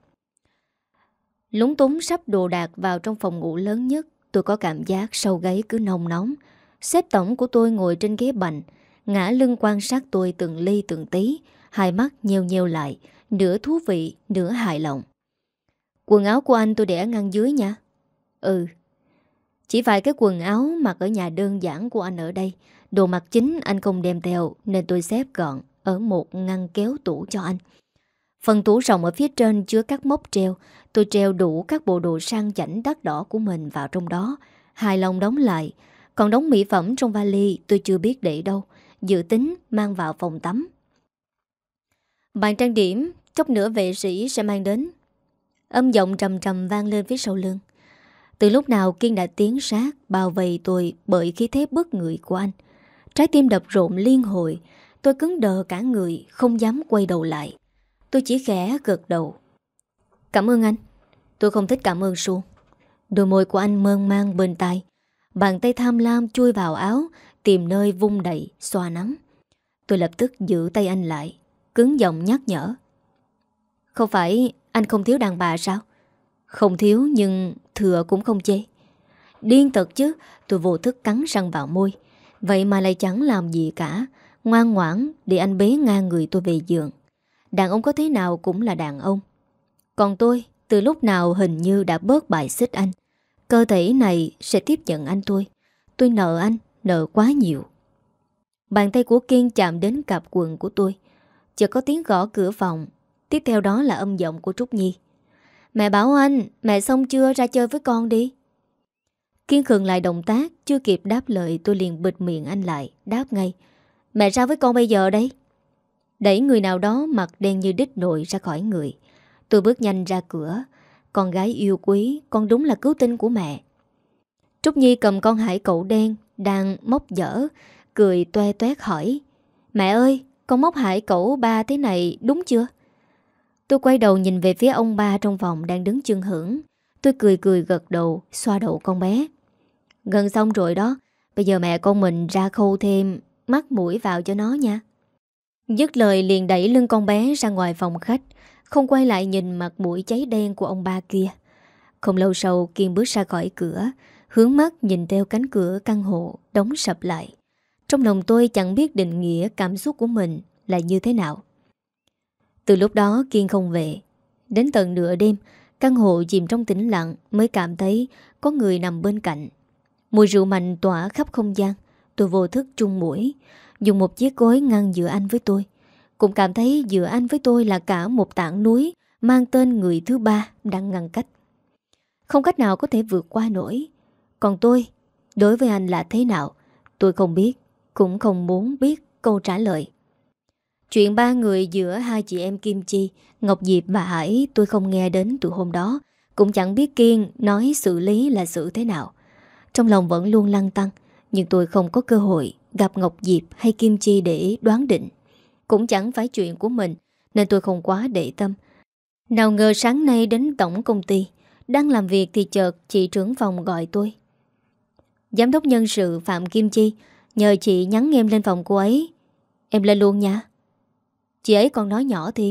S1: Lúng túng sắp đồ đạc vào trong phòng ngủ lớn nhất, tôi có cảm giác sau gáy cứ nồng nóng. Sếp tổng của tôi ngồi trên ghế bành, ngã lưng quan sát tôi từng ly từng tí, hai mắt nheo nheo lại, nửa thú vị, nửa hài lòng. Quần áo của anh tôi để ngăn dưới nha. Ừ. Chỉ vài cái quần áo mặc ở nhà đơn giản của anh ở đây. Đồ mặc chính anh không đem theo nên tôi xếp gọn ở một ngăn kéo tủ cho anh. Phần tủ rộng ở phía trên chứa các móc treo. Tôi treo đủ các bộ đồ sang chảnh đắt đỏ của mình vào trong đó, hài lòng đóng lại. Còn đống mỹ phẩm trong vali tôi chưa biết để đâu, dự tính mang vào phòng tắm. Bàn trang điểm chốc nữa vệ sĩ sẽ mang đến. Âm giọng trầm trầm vang lên phía sau lưng. Từ lúc nào Kiên đã tiến sát, bao vây tôi bởi khí thế bức người của anh. Trái tim đập rộn liên hồi. Tôi cứng đờ cả người, không dám quay đầu lại. Tôi chỉ khẽ gật đầu. Cảm ơn anh. Tôi không thích cảm ơn suông. Đôi môi của anh mơn man bên tai. Bàn tay tham lam chui vào áo, tìm nơi vung đậy, xoa nắng. Tôi lập tức giữ tay anh lại, cứng giọng nhắc nhở. Không phải anh không thiếu đàn bà sao? Không thiếu nhưng thừa cũng không chê. Điên tật chứ. Tôi vô thức cắn răng vào môi. Vậy mà lại chẳng làm gì cả, ngoan ngoãn để anh bế ngang người tôi về giường. Đàn ông có thế nào cũng là đàn ông. Còn tôi từ lúc nào hình như đã bớt bài xích anh. Cơ thể này sẽ tiếp nhận anh tôi. Tôi nợ anh, nợ quá nhiều. Bàn tay của Kiên chạm đến cặp quần của tôi. Chợt có tiếng gõ cửa phòng. Tiếp theo đó là âm giọng của Trúc Nhi. Mẹ bảo anh, mẹ xong chưa, ra chơi với con đi. Kiên khựng lại động tác, chưa kịp đáp lời tôi liền bịt miệng anh lại, đáp ngay. Mẹ ra với con bây giờ đây. Đẩy người nào đó mặt đen như đít nồi ra khỏi người. Tôi bước nhanh ra cửa. Con gái yêu quý, con đúng là cứu tinh của mẹ. Trúc Nhi cầm con hải cẩu đen đang móc dở, cười toe toét hỏi. Mẹ ơi, con móc hải cẩu ba thế này đúng chưa? Tôi quay đầu nhìn về phía ông ba trong phòng đang đứng chưng hửng. Tôi cười cười gật đầu, xoa đầu con bé. Gần xong rồi đó. Bây giờ mẹ con mình ra khâu thêm mắt mũi vào cho nó nha. Dứt lời liền đẩy lưng con bé ra ngoài phòng khách, không quay lại nhìn mặt mũi cháy đen của ông ba kia. Không lâu sau Kiên bước ra khỏi cửa, hướng mắt nhìn theo cánh cửa căn hộ đóng sập lại. Trong lòng tôi chẳng biết định nghĩa cảm xúc của mình là như thế nào. Từ lúc đó Kiên không về. Đến tận nửa đêm, căn hộ chìm trong tĩnh lặng mới cảm thấy có người nằm bên cạnh. Mùi rượu mạnh tỏa khắp không gian. Tôi vô thức trung mũi, dùng một chiếc gối ngăn giữa anh với tôi. Cũng cảm thấy giữa anh với tôi là cả một tảng núi mang tên người thứ ba đang ngăn cách. Không cách nào có thể vượt qua nổi. Còn tôi, đối với anh là thế nào? Tôi không biết, cũng không muốn biết câu trả lời. Chuyện ba người giữa hai chị em Kim Chi, Ngọc Diệp và Hải tôi không nghe đến từ hôm đó. Cũng chẳng biết Kiên nói xử lý là xử thế nào. Trong lòng vẫn luôn lăn tăn. Nhưng tôi không có cơ hội gặp Ngọc Diệp hay Kim Chi để đoán định. Cũng chẳng phải chuyện của mình nên tôi không quá để tâm. Nào ngờ sáng nay đến tổng công ty, đang làm việc thì chợt chị trưởng phòng gọi tôi. Giám đốc nhân sự Phạm Kim Chi nhờ chị nhắn em lên phòng cô ấy. Em lên luôn nha. Chị ấy còn nói nhỏ thêm.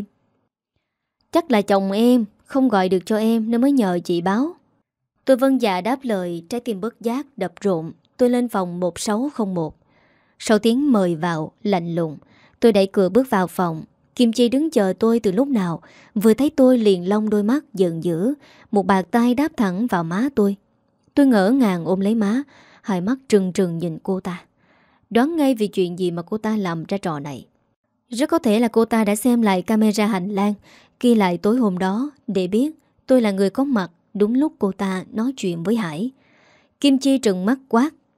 S1: Chắc là chồng em không gọi được cho em nên mới nhờ chị báo. Tôi vâng dạ đáp lời, trái tim bất giác đập rộn. Tôi lên phòng một sáu không một. Sau tiếng mời vào lạnh lùng, tôi đẩy cửa bước vào phòng. Kim Chi đứng chờ tôi từ lúc nào. Vừa thấy tôi liền long đôi mắt giận dữ. Một bàn tay đáp thẳng vào má tôi. Tôi ngỡ ngàng ôm lấy má, hai mắt trừng trừng nhìn cô ta. Đoán ngay vì chuyện gì mà cô ta làm ra trò này. Rất có thể là cô ta đã xem lại camera hành lang ghi lại tối hôm đó để biết tôi là người có mặt đúng lúc cô ta nói chuyện với Hải. Kim Chi trừng mắt quát.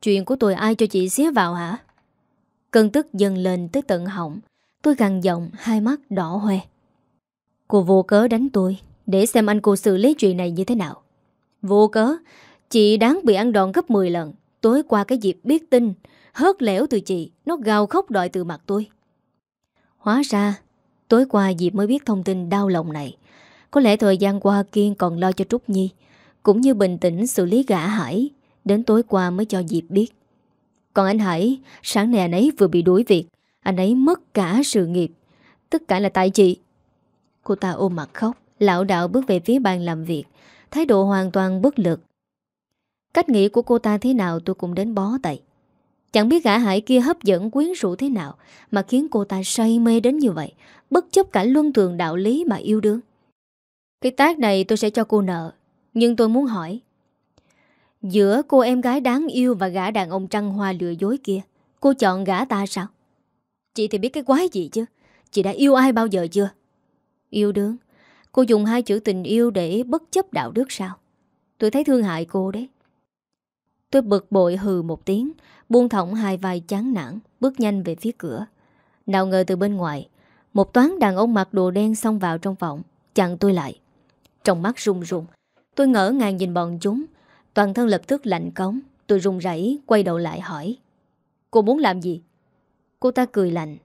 S1: Chuyện của tôi ai cho chị xía vào hả? Cơn tức dâng lên tới tận họng. Tôi gằn giọng, hai mắt đỏ hoe. Cô vô cớ đánh tôi, để xem anh cô xử lý chuyện này như thế nào. Vô cớ? Chị đáng bị ăn đòn gấp mười lần. Tối qua cái dịp biết tin, hớt lẻo từ chị, nó gào khóc đòi từ mặt tôi. Hóa ra tối qua Diệp mới biết thông tin đau lòng này. Có lẽ thời gian qua Kiên còn lo cho Trúc Nhi, cũng như bình tĩnh xử lý gã Hải. Đến tối qua mới cho Diệp biết. Còn anh Hải, sáng nay anh ấy vừa bị đuổi việc. Anh ấy mất cả sự nghiệp. Tất cả là tại chị. Cô ta ôm mặt khóc, lảo đảo bước về phía bàn làm việc, thái độ hoàn toàn bất lực. Cách nghĩ của cô ta thế nào tôi cũng đến bó tay. Chẳng biết gã Hải kia hấp dẫn quyến rũ thế nào mà khiến cô ta say mê đến như vậy, bất chấp cả luân thường đạo lý mà yêu đương. Cái tát này tôi sẽ cho cô nợ. Nhưng tôi muốn hỏi, giữa cô em gái đáng yêu và gã đàn ông trăng hoa lừa dối kia, cô chọn gã ta sao? Chị thì biết cái quái gì chứ? Chị đã yêu ai bao giờ chưa? Yêu đương? Cô dùng hai chữ tình yêu để bất chấp đạo đức sao? Tôi thấy thương hại cô đấy. Tôi bực bội hừ một tiếng, buông thõng hai vai chán nản, bước nhanh về phía cửa. Nào ngờ từ bên ngoài, một toán đàn ông mặc đồ đen xông vào trong phòng, chặn tôi lại. Trong mắt run run, tôi ngỡ ngàng nhìn bọn chúng, toàn thân lập tức lạnh cống. Tôi run rẩy quay đầu lại hỏi, cô muốn làm gì? Cô ta cười lạnh.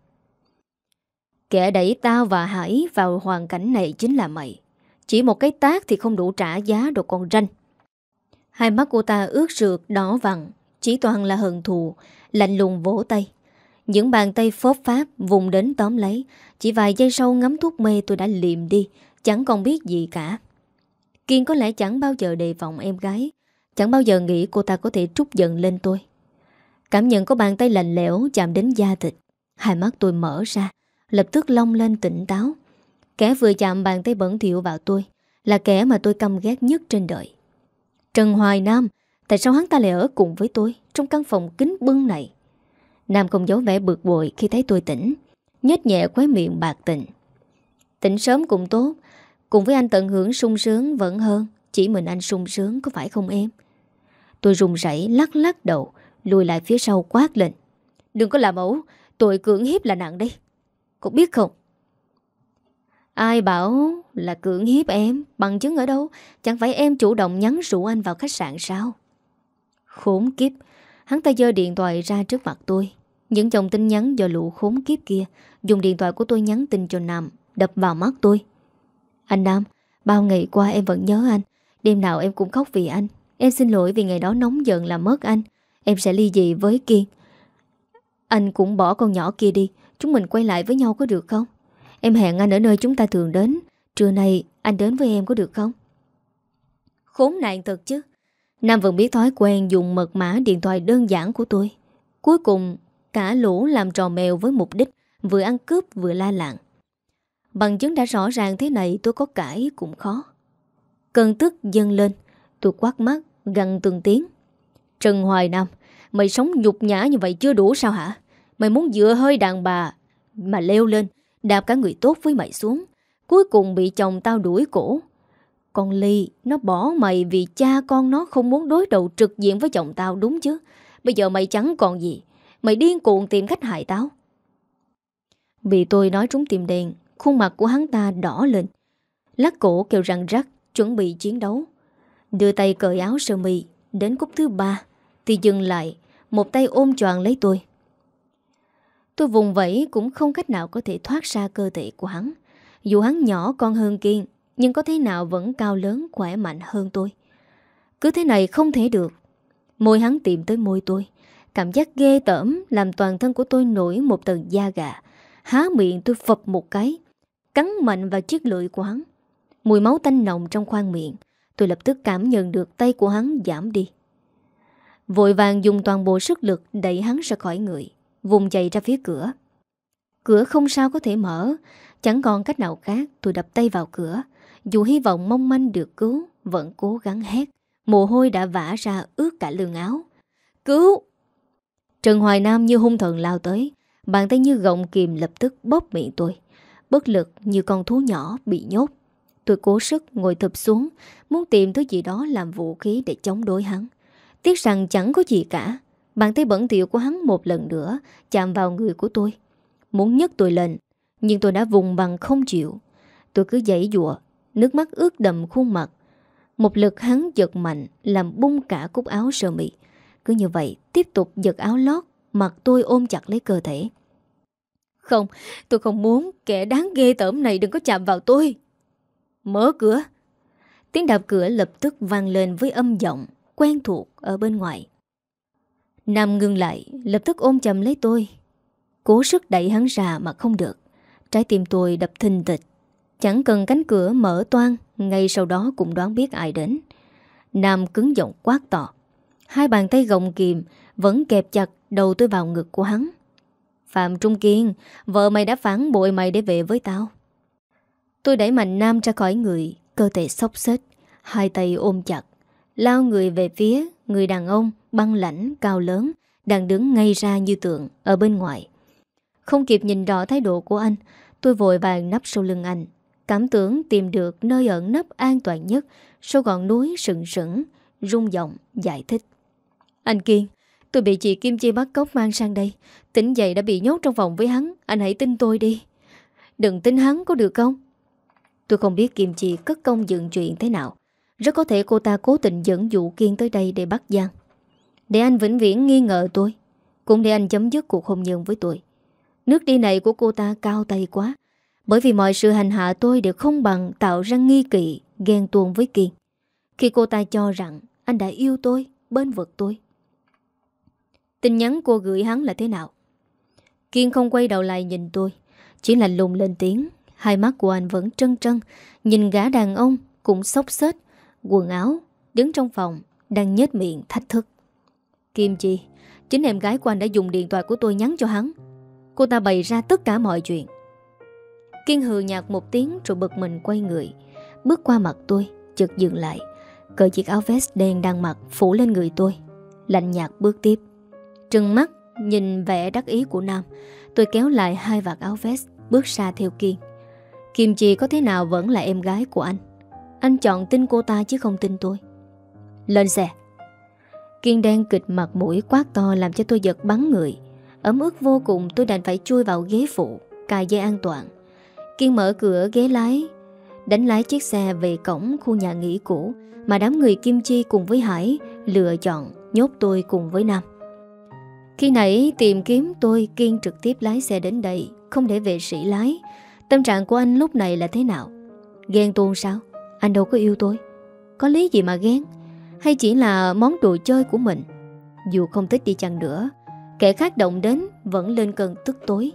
S1: Kẻ đẩy tao và Hải vào hoàn cảnh này chính là mày. Chỉ một cái tát thì không đủ trả giá đồ con ranh. Hai mắt cô ta ướt rượt đỏ vằn, chỉ toàn là hận thù, lạnh lùng vỗ tay. Những bàn tay phốp pháp vùng đến tóm lấy. Chỉ vài giây sau ngắm thuốc mê tôi đã liệm đi, chẳng còn biết gì cả. Kiên có lẽ chẳng bao giờ đề phòng em gái, chẳng bao giờ nghĩ cô ta có thể trút giận lên tôi. Cảm nhận có bàn tay lạnh lẽo chạm đến da thịt, hai mắt tôi mở ra, lập tức long lên tỉnh táo. Kẻ vừa chạm bàn tay bẩn thỉu vào tôi là kẻ mà tôi căm ghét nhất trên đời. Trần Hoài Nam. Tại sao hắn ta lại ở cùng với tôi trong căn phòng kín bưng này? Nam không giấu vẻ bực bội khi thấy tôi tỉnh, nhếch nhẹ khóe miệng bạc tình. Tỉnh sớm cũng tốt, cùng với anh tận hưởng sung sướng vẫn hơn chỉ mình anh sung sướng, có phải không em? Tôi run rẩy lắc lắc đầu, lùi lại phía sau quát lên. Đừng có làm ẩu, tội cưỡng hiếp là nặng đấy. Cô biết không? Ai bảo là cưỡng hiếp em? Bằng chứng ở đâu? Chẳng phải em chủ động nhắn rủ anh vào khách sạn sao? Khốn kiếp. Hắn ta giơ điện thoại ra trước mặt tôi. Những dòng tin nhắn do lũ khốn kiếp kia dùng điện thoại của tôi nhắn tin cho Nam, đập vào mắt tôi. Anh Nam, bao ngày qua em vẫn nhớ anh. Đêm nào em cũng khóc vì anh. Em xin lỗi vì ngày đó nóng giận làm mất anh. Em sẽ ly dị với Kiên. Anh cũng bỏ con nhỏ kia đi. Chúng mình quay lại với nhau có được không? Em hẹn anh ở nơi chúng ta thường đến. Trưa nay anh đến với em có được không? Khốn nạn thật chứ. Nam vẫn biết thói quen dùng mật mã điện thoại đơn giản của tôi. Cuối cùng cả lũ làm trò mèo với mục đích vừa ăn cướp vừa la làng. Bằng chứng đã rõ ràng thế này, tôi có cãi cũng khó. Cơn tức dâng lên, tôi quát mắt gằn từng tiếng. Trần Hoài Nam, mày sống nhục nhã như vậy chưa đủ sao hả? Mày muốn dựa hơi đàn bà mà leo lên, đạp cả người tốt với mày xuống, cuối cùng bị chồng tao đuổi cổ. Con Ly, nó bỏ mày vì cha con nó không muốn đối đầu trực diện với chồng tao đúng chứ? Bây giờ mày chẳng còn gì, mày điên cuồng tìm cách hại tao. Bị tôi nói trúng tim đen, khuôn mặt của hắn ta đỏ lên, lắc cổ kêu răng rắc, chuẩn bị chiến đấu. Đưa tay cởi áo sơ mi, đến cúc thứ ba thì dừng lại, một tay ôm choàng lấy tôi. Tôi vùng vẫy cũng không cách nào có thể thoát ra cơ thể của hắn. Dù hắn nhỏ con hơn Kiên, nhưng có thế nào vẫn cao lớn khỏe mạnh hơn tôi. Cứ thế này không thể được. Môi hắn tìm tới môi tôi, cảm giác ghê tởm làm toàn thân của tôi nổi một tầng da gà. Há miệng tôi phập một cái, cắn mạnh vào chiếc lưỡi của hắn. Mùi máu tanh nồng trong khoang miệng. Tôi lập tức cảm nhận được tay của hắn giảm đi. Vội vàng dùng toàn bộ sức lực đẩy hắn ra khỏi người, vùng chạy ra phía cửa. Cửa không sao có thể mở. Chẳng còn cách nào khác, tôi đập tay vào cửa. Dù hy vọng mong manh được cứu, vẫn cố gắng hét. Mồ hôi đã vã ra ướt cả lưng áo. Cứu! Trần Hoài Nam như hung thần lao tới. Bàn tay như gọng kìm lập tức bóp miệng tôi. Bất lực như con thú nhỏ bị nhốt. Tôi cố sức ngồi thụp xuống, muốn tìm thứ gì đó làm vũ khí để chống đối hắn. Tiếc rằng chẳng có gì cả. Bàn tay bẩn thỉu của hắn một lần nữa chạm vào người của tôi, muốn nhấc tôi lên, nhưng tôi đã vùng bằng không chịu. Tôi cứ giãy giụa, nước mắt ướt đậm khuôn mặt. Một lực hắn giật mạnh làm bung cả cúc áo sơ mi. Cứ như vậy tiếp tục giật áo lót, mặt tôi ôm chặt lấy cơ thể. Không, tôi không muốn, kẻ đáng ghê tởm này đừng có chạm vào tôi. Mở cửa. Tiếng đạp cửa lập tức vang lên với âm giọng quen thuộc ở bên ngoài. Nam ngưng lại, lập tức ôm chầm lấy tôi, cố sức đẩy hắn ra mà không được. Trái tim tôi đập thình thịch. Chẳng cần cánh cửa mở toang, ngay sau đó cũng đoán biết ai đến. Nam cứng giọng quát to. Hai bàn tay gọng kìm vẫn kẹp chặt đầu tôi vào ngực của hắn. Phạm Trung Kiên, vợ mày đã phản bội mày để về với tao. Tôi đẩy mạnh Nam ra khỏi người, cơ thể xốc xếch, hai tay ôm chặt, lao người về phía người đàn ông băng lãnh cao lớn đang đứng ngay ra như tượng ở bên ngoài. Không kịp nhìn rõ thái độ của anh, tôi vội vàng nấp sau lưng anh, cảm tưởng tìm được nơi ẩn nấp an toàn nhất sau ngọn núi sừng sững, rung giọng giải thích. Anh Kiên, tôi bị chị Kim Chi bắt cóc mang sang đây. Tỉnh dậy đã bị nhốt trong phòng với hắn. Anh hãy tin tôi đi. Đừng tin hắn có được không? Tôi không biết Kim Chi cất công dựng chuyện thế nào. Rất có thể cô ta cố tình dẫn dụ Kiên tới đây để bắt Giang, để anh vĩnh viễn nghi ngờ tôi, cũng để anh chấm dứt cuộc hôn nhân với tôi. Nước đi này của cô ta cao tay quá, bởi vì mọi sự hành hạ tôi đều không bằng tạo ra nghi kỵ, ghen tuông với Kiên. Khi cô ta cho rằng anh đã yêu tôi, bên vực tôi. Tin nhắn cô gửi hắn là thế nào? Kiên không quay đầu lại nhìn tôi, chỉ lạnh lùng lên tiếng. Hai mắt của anh vẫn trân trân nhìn gã đàn ông cũng xốc xếch, quần áo, đứng trong phòng, đang nhếch miệng thách thức. Kim Chi, chính em gái của anh đã dùng điện thoại của tôi nhắn cho hắn. Cô ta bày ra tất cả mọi chuyện. Kiên hừ nhạt một tiếng rồi bực mình quay người, bước qua mặt tôi, chợt dừng lại, cởi chiếc áo vest đen đang mặc phủ lên người tôi, lạnh nhạt bước tiếp. Trừng mắt nhìn vẻ đắc ý của Nam, tôi kéo lại hai vạt áo vest, bước ra theo Kiên. Kim Chi có thế nào vẫn là em gái của anh. Anh chọn tin cô ta chứ không tin tôi. Lên xe. Kiên đang kịch mặt mũi quát to làm cho tôi giật bắn người. Ấm ức vô cùng, tôi đành phải chui vào ghế phụ, cài dây an toàn. Kiên mở cửa ghế lái, đánh lái chiếc xe về cổng khu nhà nghỉ cũ mà đám người Kim Chi cùng với Hải lựa chọn nhốt tôi cùng với Nam. Khi nãy tìm kiếm tôi, Kiên trực tiếp lái xe đến đây, không để vệ sĩ lái. Tâm trạng của anh lúc này là thế nào? Ghen tuông sao? Anh đâu có yêu tôi. Có lý gì mà ghen? Hay chỉ là món đồ chơi của mình? Dù không thích đi chăng nữa, kẻ khác động đến vẫn lên cơn tức tối.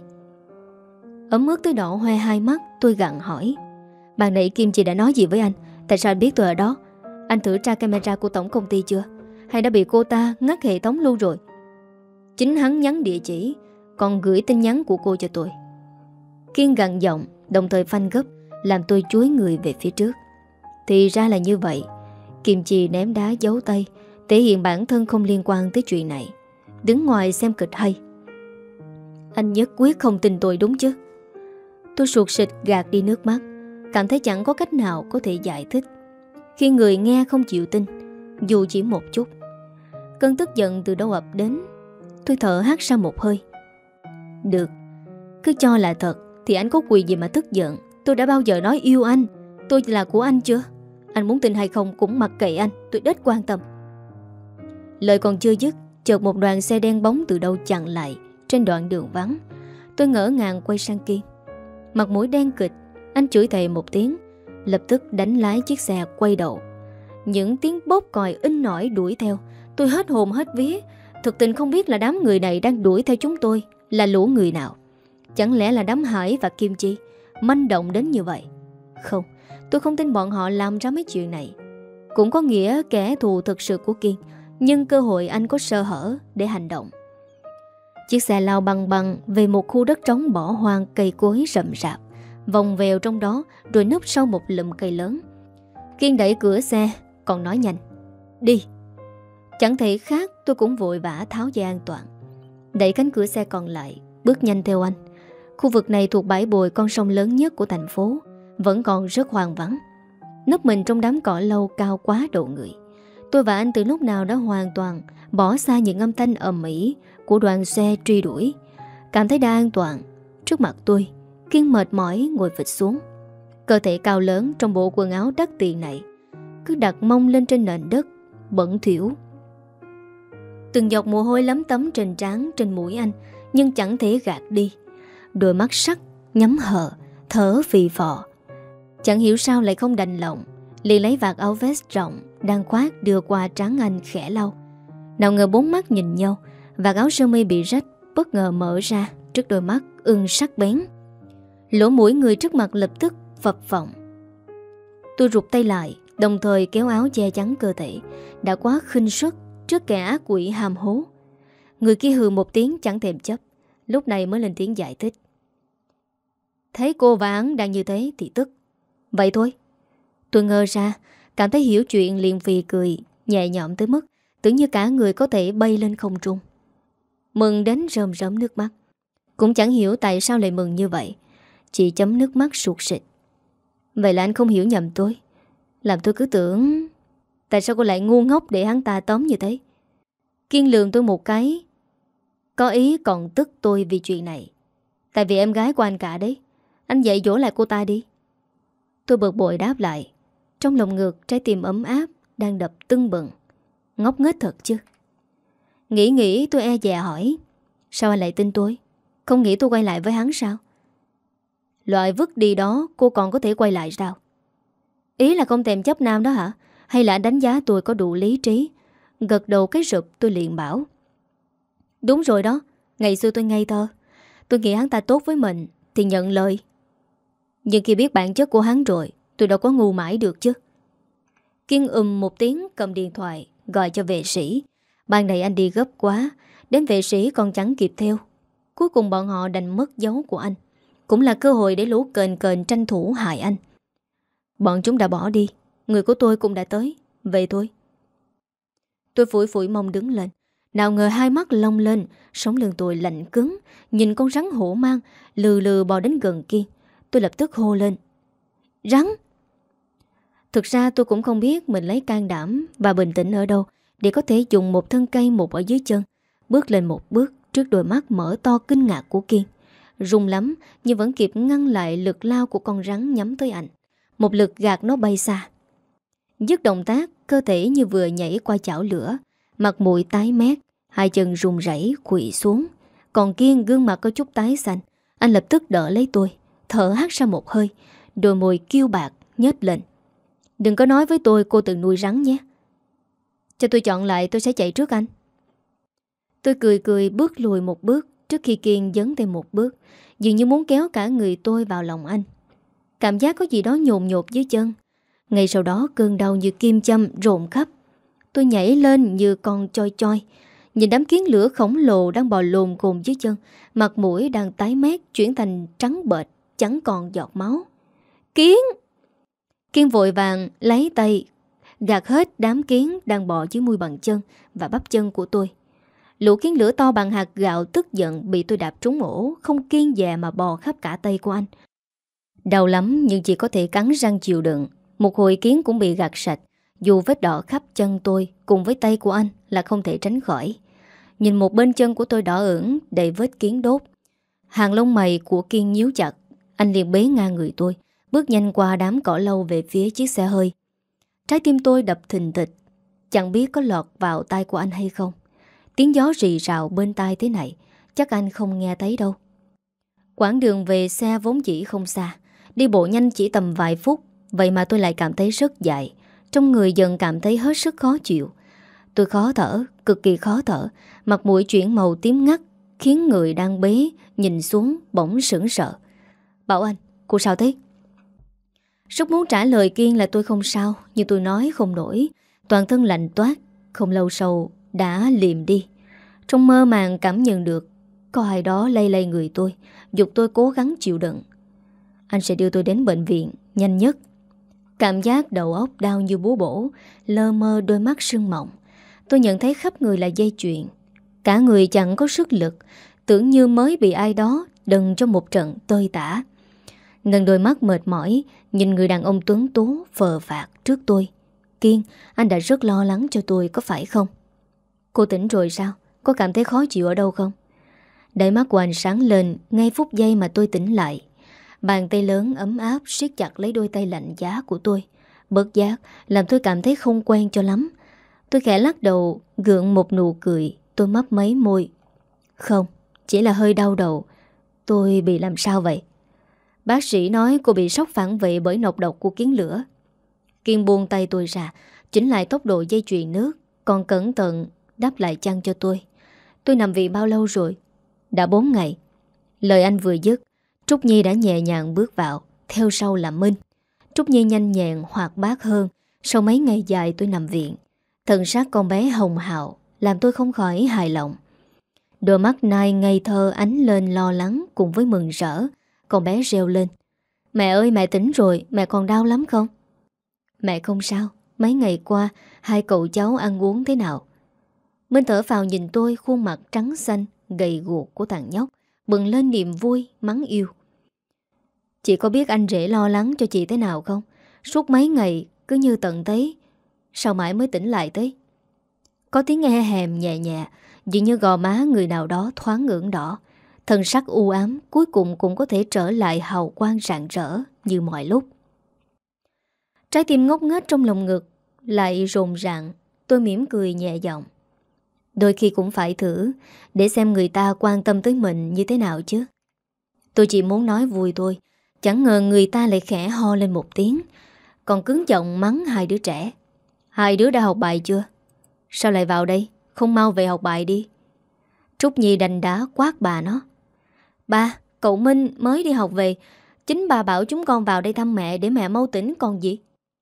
S1: Ấm ướt tới đỏ hoe hai mắt, tôi gặng hỏi. Bạn nãy Kim Chi đã nói gì với anh? Tại sao anh biết tôi ở đó? Anh thử tra camera của tổng công ty chưa? Hay đã bị cô ta ngắt hệ thống luôn rồi? Chính hắn nhắn địa chỉ, còn gửi tin nhắn của cô cho tôi. Kiên gằn giọng, đồng thời phanh gấp, làm tôi chúi người về phía trước. Thì ra là như vậy. Kim Chi ném đá giấu tay, thể hiện bản thân không liên quan tới chuyện này, đứng ngoài xem kịch hay. Anh nhất quyết không tin tôi đúng chứ? Tôi sụt sịt gạt đi nước mắt, cảm thấy chẳng có cách nào có thể giải thích khi người nghe không chịu tin, dù chỉ một chút. Cơn tức giận từ đâu ập đến, tôi thở hắt ra một hơi. Được, cứ cho là thật thì anh có quyền gì mà tức giận. Tôi đã bao giờ nói yêu anh, tôi là của anh chưa? Anh muốn tin hay không cũng mặc kệ anh, tôi đếch quan tâm. Lời còn chưa dứt, chợt một đoàn xe đen bóng từ đâu chặn lại trên đoạn đường vắng. Tôi ngỡ ngàng quay sang Kiên, mặt mũi đen kịch. Anh chửi thề một tiếng, lập tức đánh lái chiếc xe quay đầu. Những tiếng bóp còi in nổi đuổi theo. Tôi hết hồn hết vía. Thực tình không biết là đám người này đang đuổi theo chúng tôi là lũ người nào. Chẳng lẽ là đám Hải và Kim Chi manh động đến như vậy? Không, tôi không tin bọn họ làm ra mấy chuyện này. Cũng có nghĩa kẻ thù thực sự của Kiên nhân cơ hội anh có sơ hở để hành động. Chiếc xe lao băng băng về một khu đất trống bỏ hoang, cây cối rậm rạp, vòng vèo trong đó rồi núp sau một lùm cây lớn. Kiên đẩy cửa xe, còn nói nhanh: Đi. Chẳng thể khác, tôi cũng vội vã tháo dây an toàn, đẩy cánh cửa xe còn lại, bước nhanh theo anh. Khu vực này thuộc bãi bồi con sông lớn nhất của thành phố, vẫn còn rất hoang vắng. Nấp mình trong đám cỏ lâu cao quá độ người, Tôi và anh từ lúc nào đã hoàn toàn bỏ xa những âm thanh ầm ĩ của đoàn xe truy đuổi. Cảm thấy đã an toàn. Trước mặt tôi, Kiên mệt mỏi ngồi phịch xuống. Cơ thể cao lớn trong bộ quần áo đắt tiền này cứ đặt mông lên trên nền đất bẩn thỉu. Từng giọt mồ hôi lấm tấm trên trán, trên mũi anh, nhưng chẳng thể gạt đi. Đôi mắt sắc nhắm hờ, thở phì phò. Chẳng hiểu sao lại không đành lòng, liền lấy vạt áo vest rộng đang khoác đưa qua trán anh khẽ lau. Nào ngờ bốn mắt nhìn nhau, vạt áo sơ mi bị rách bất ngờ mở ra trước đôi mắt ưng sắc bén. Lỗ mũi người trước mặt lập tức phập phồng. Tôi rụt tay lại, đồng thời kéo áo che chắn cơ thể đã quá khinh suất trước kẻ ác quỷ hàm hố. Người kia hừ một tiếng chẳng thèm chấp, lúc này mới lên tiếng giải thích. Thấy cô và hắn đang như thế thì tức. Vậy thôi. Tôi ngơ ra, cảm thấy hiểu chuyện liền phì cười, nhẹ nhõm tới mức tưởng như cả người có thể bay lên không trung. Mừng đến rơm rớm nước mắt. Cũng chẳng hiểu tại sao lại mừng như vậy, chỉ chấm nước mắt sụt sịt. Vậy là anh không hiểu nhầm tôi. Làm tôi cứ tưởng tại sao cô lại ngu ngốc để hắn ta tóm như thế. Kiên lườm tôi một cái, có ý còn tức tôi vì chuyện này. Tại vì em gái của anh cả đấy. Anh dạy dỗ lại cô ta đi. Tôi bực bội đáp lại. Trong lòng ngực trái tim ấm áp đang đập tưng bừng. Ngốc nghếch thật chứ. Nghĩ nghĩ tôi e dè hỏi, sao anh lại tin tôi? Không nghĩ tôi quay lại với hắn sao? Loại vứt đi đó cô còn có thể quay lại sao? Ý là không thèm chấp nam đó hả? Hay là anh đánh giá tôi có đủ lý trí? Gật đầu cái rụp tôi liền bảo, đúng rồi đó. Ngày xưa tôi ngây thơ, tôi nghĩ hắn ta tốt với mình thì nhận lời. Nhưng khi biết bản chất của hắn rồi, tôi đâu có ngu mãi được chứ. Kiên ừm một tiếng cầm điện thoại gọi cho vệ sĩ. Ban này anh đi gấp quá, đến vệ sĩ còn chẳng kịp theo. Cuối cùng bọn họ đành mất dấu của anh. Cũng là cơ hội để lũ kền kền tranh thủ hại anh. Bọn chúng đã bỏ đi, người của tôi cũng đã tới. Vậy thôi. Tôi phủi phủi mông đứng lên. Nào ngờ hai mắt lông lên, sống lưng tôi lạnh cứng. Nhìn con rắn hổ mang lừ lừ bò đến gần Kiên. Tôi lập tức hô lên, rắn. Thực ra tôi cũng không biết mình lấy can đảm và bình tĩnh ở đâu để có thể dùng một thân cây một ở dưới chân, bước lên một bước trước đôi mắt mở to kinh ngạc của Kiên. Rung lắm nhưng vẫn kịp ngăn lại lực lao của con rắn nhắm tới anh. Một lực gạt nó bay xa. Dứt động tác, cơ thể như vừa nhảy qua chảo lửa. Mặt mũi tái mét, hai chân run rẩy quỵ xuống. Còn Kiên gương mặt có chút tái xanh. Anh lập tức đỡ lấy tôi, thở hắt ra một hơi, đôi môi kiêu bạc nhếch lên. Đừng có nói với tôi cô từng nuôi rắn nhé. Cho tôi chọn lại, tôi sẽ chạy trước anh. Tôi cười cười bước lùi một bước trước khi Kiên dấn thêm một bước, dường như muốn kéo cả người tôi vào lòng anh. Cảm giác có gì đó nhồn nhột dưới chân. Ngay sau đó cơn đau như kim châm rộn khắp. Tôi nhảy lên như con choi choi, nhìn đám kiến lửa khổng lồ đang bò lồm cồm dưới chân. Mặt mũi đang tái mét chuyển thành trắng bệch, chẳng còn giọt máu. Kiến! Kiên vội vàng lấy tay gạt hết đám kiến đang bò dưới mui bằng chân và bắp chân của tôi. Lũ kiến lửa to bằng hạt gạo tức giận bị tôi đạp trúng ổ, không kiêng dè mà bò khắp cả tay của anh. Đau lắm nhưng chỉ có thể cắn răng chịu đựng. Một hồi kiến cũng bị gạt sạch. Dù vết đỏ khắp chân tôi cùng với tay của anh là không thể tránh khỏi. Nhìn một bên chân của tôi đỏ ửng đầy vết kiến đốt. Hàng lông mày của Kiên nhíu chặt. Anh liền bế ngang người tôi, bước nhanh qua đám cỏ lau về phía chiếc xe hơi. Trái tim tôi đập thình thịch, chẳng biết có lọt vào tai của anh hay không. Tiếng gió rì rào bên tai thế này chắc anh không nghe thấy đâu. Quãng đường về xe vốn dĩ không xa, đi bộ nhanh chỉ tầm vài phút. Vậy mà tôi lại cảm thấy rất dài. Trong người dần cảm thấy hết sức khó chịu. Tôi khó thở, cực kỳ khó thở. Mặt mũi chuyển màu tím ngắt, khiến người đang bế nhìn xuống bỗng sững sờ. Bảo anh, cô sao thế? Rất muốn trả lời Kiên là tôi không sao, nhưng tôi nói không nổi. Toàn thân lạnh toát, không lâu sau đã liềm đi. Trong mơ màng cảm nhận được có ai đó lay lay người tôi, giục tôi cố gắng chịu đựng. Anh sẽ đưa tôi đến bệnh viện nhanh nhất. Cảm giác đầu óc đau như búa bổ, lơ mơ đôi mắt sưng mộng. Tôi nhận thấy khắp người là dây chuyền. Cả người chẳng có sức lực, tưởng như mới bị ai đó đần trong một trận tơi tả. Ngần đôi mắt mệt mỏi, nhìn người đàn ông tuấn tú phờ phạc trước tôi. Kiên, anh đã rất lo lắng cho tôi, có phải không? Cô tỉnh rồi sao? Có cảm thấy khó chịu ở đâu không? Đáy mắt của anh sáng lên ngay phút giây mà tôi tỉnh lại. Bàn tay lớn ấm áp siết chặt lấy đôi tay lạnh giá của tôi. Bất giác làm tôi cảm thấy không quen cho lắm. Tôi khẽ lắc đầu, gượng một nụ cười. Tôi mấp máy môi. Không, chỉ là hơi đau đầu. Tôi bị làm sao vậy? Bác sĩ nói cô bị sốc phản vệ bởi nọc độc của kiến lửa. Kiên buông tay tôi ra, chỉnh lại tốc độ dây chuyền nước, còn cẩn thận đắp lại chăn cho tôi. Tôi nằm viện bao lâu rồi? Đã bốn ngày. Lời anh vừa dứt, Trúc Nhi đã nhẹ nhàng bước vào, theo sau là Minh. Trúc Nhi nhanh nhẹn hoạt bát hơn. Sau mấy ngày dài tôi nằm viện, thần sắc con bé hồng hào làm tôi không khỏi hài lòng. Đôi mắt nai ngây thơ ánh lên lo lắng cùng với mừng rỡ. Con bé reo lên. Mẹ ơi, mẹ tỉnh rồi, mẹ còn đau lắm không? Mẹ không sao. Mấy ngày qua hai cậu cháu ăn uống thế nào? Minh thở phào nhìn tôi, khuôn mặt trắng xanh gầy guộc của thằng nhóc bừng lên niềm vui, mắng yêu. Chị có biết anh rể lo lắng cho chị thế nào không? Suốt mấy ngày cứ như tận thế, sao mãi mới tỉnh lại thế? Có tiếng e hèm nhẹ nhẹ, dường như gò má người nào đó thoáng ửng đỏ. Thân sắc u ám cuối cùng cũng có thể trở lại hào quang rạng rỡ như mọi lúc. Trái tim ngốc nghếch trong lòng ngực lại rồn ràng. Tôi mỉm cười nhẹ giọng. Đôi khi cũng phải thử để xem người ta quan tâm tới mình như thế nào chứ. Tôi chỉ muốn nói vui thôi. Chẳng ngờ người ta lại khẽ ho lên một tiếng, còn cứng giọng mắng hai đứa trẻ. Hai đứa đã học bài chưa? Sao lại vào đây? Không mau về học bài đi. Trúc Nhi đành đá quát bà nó. Ba, cậu Minh mới đi học về. Chính bà bảo chúng con vào đây thăm mẹ để mẹ mau tỉnh còn gì.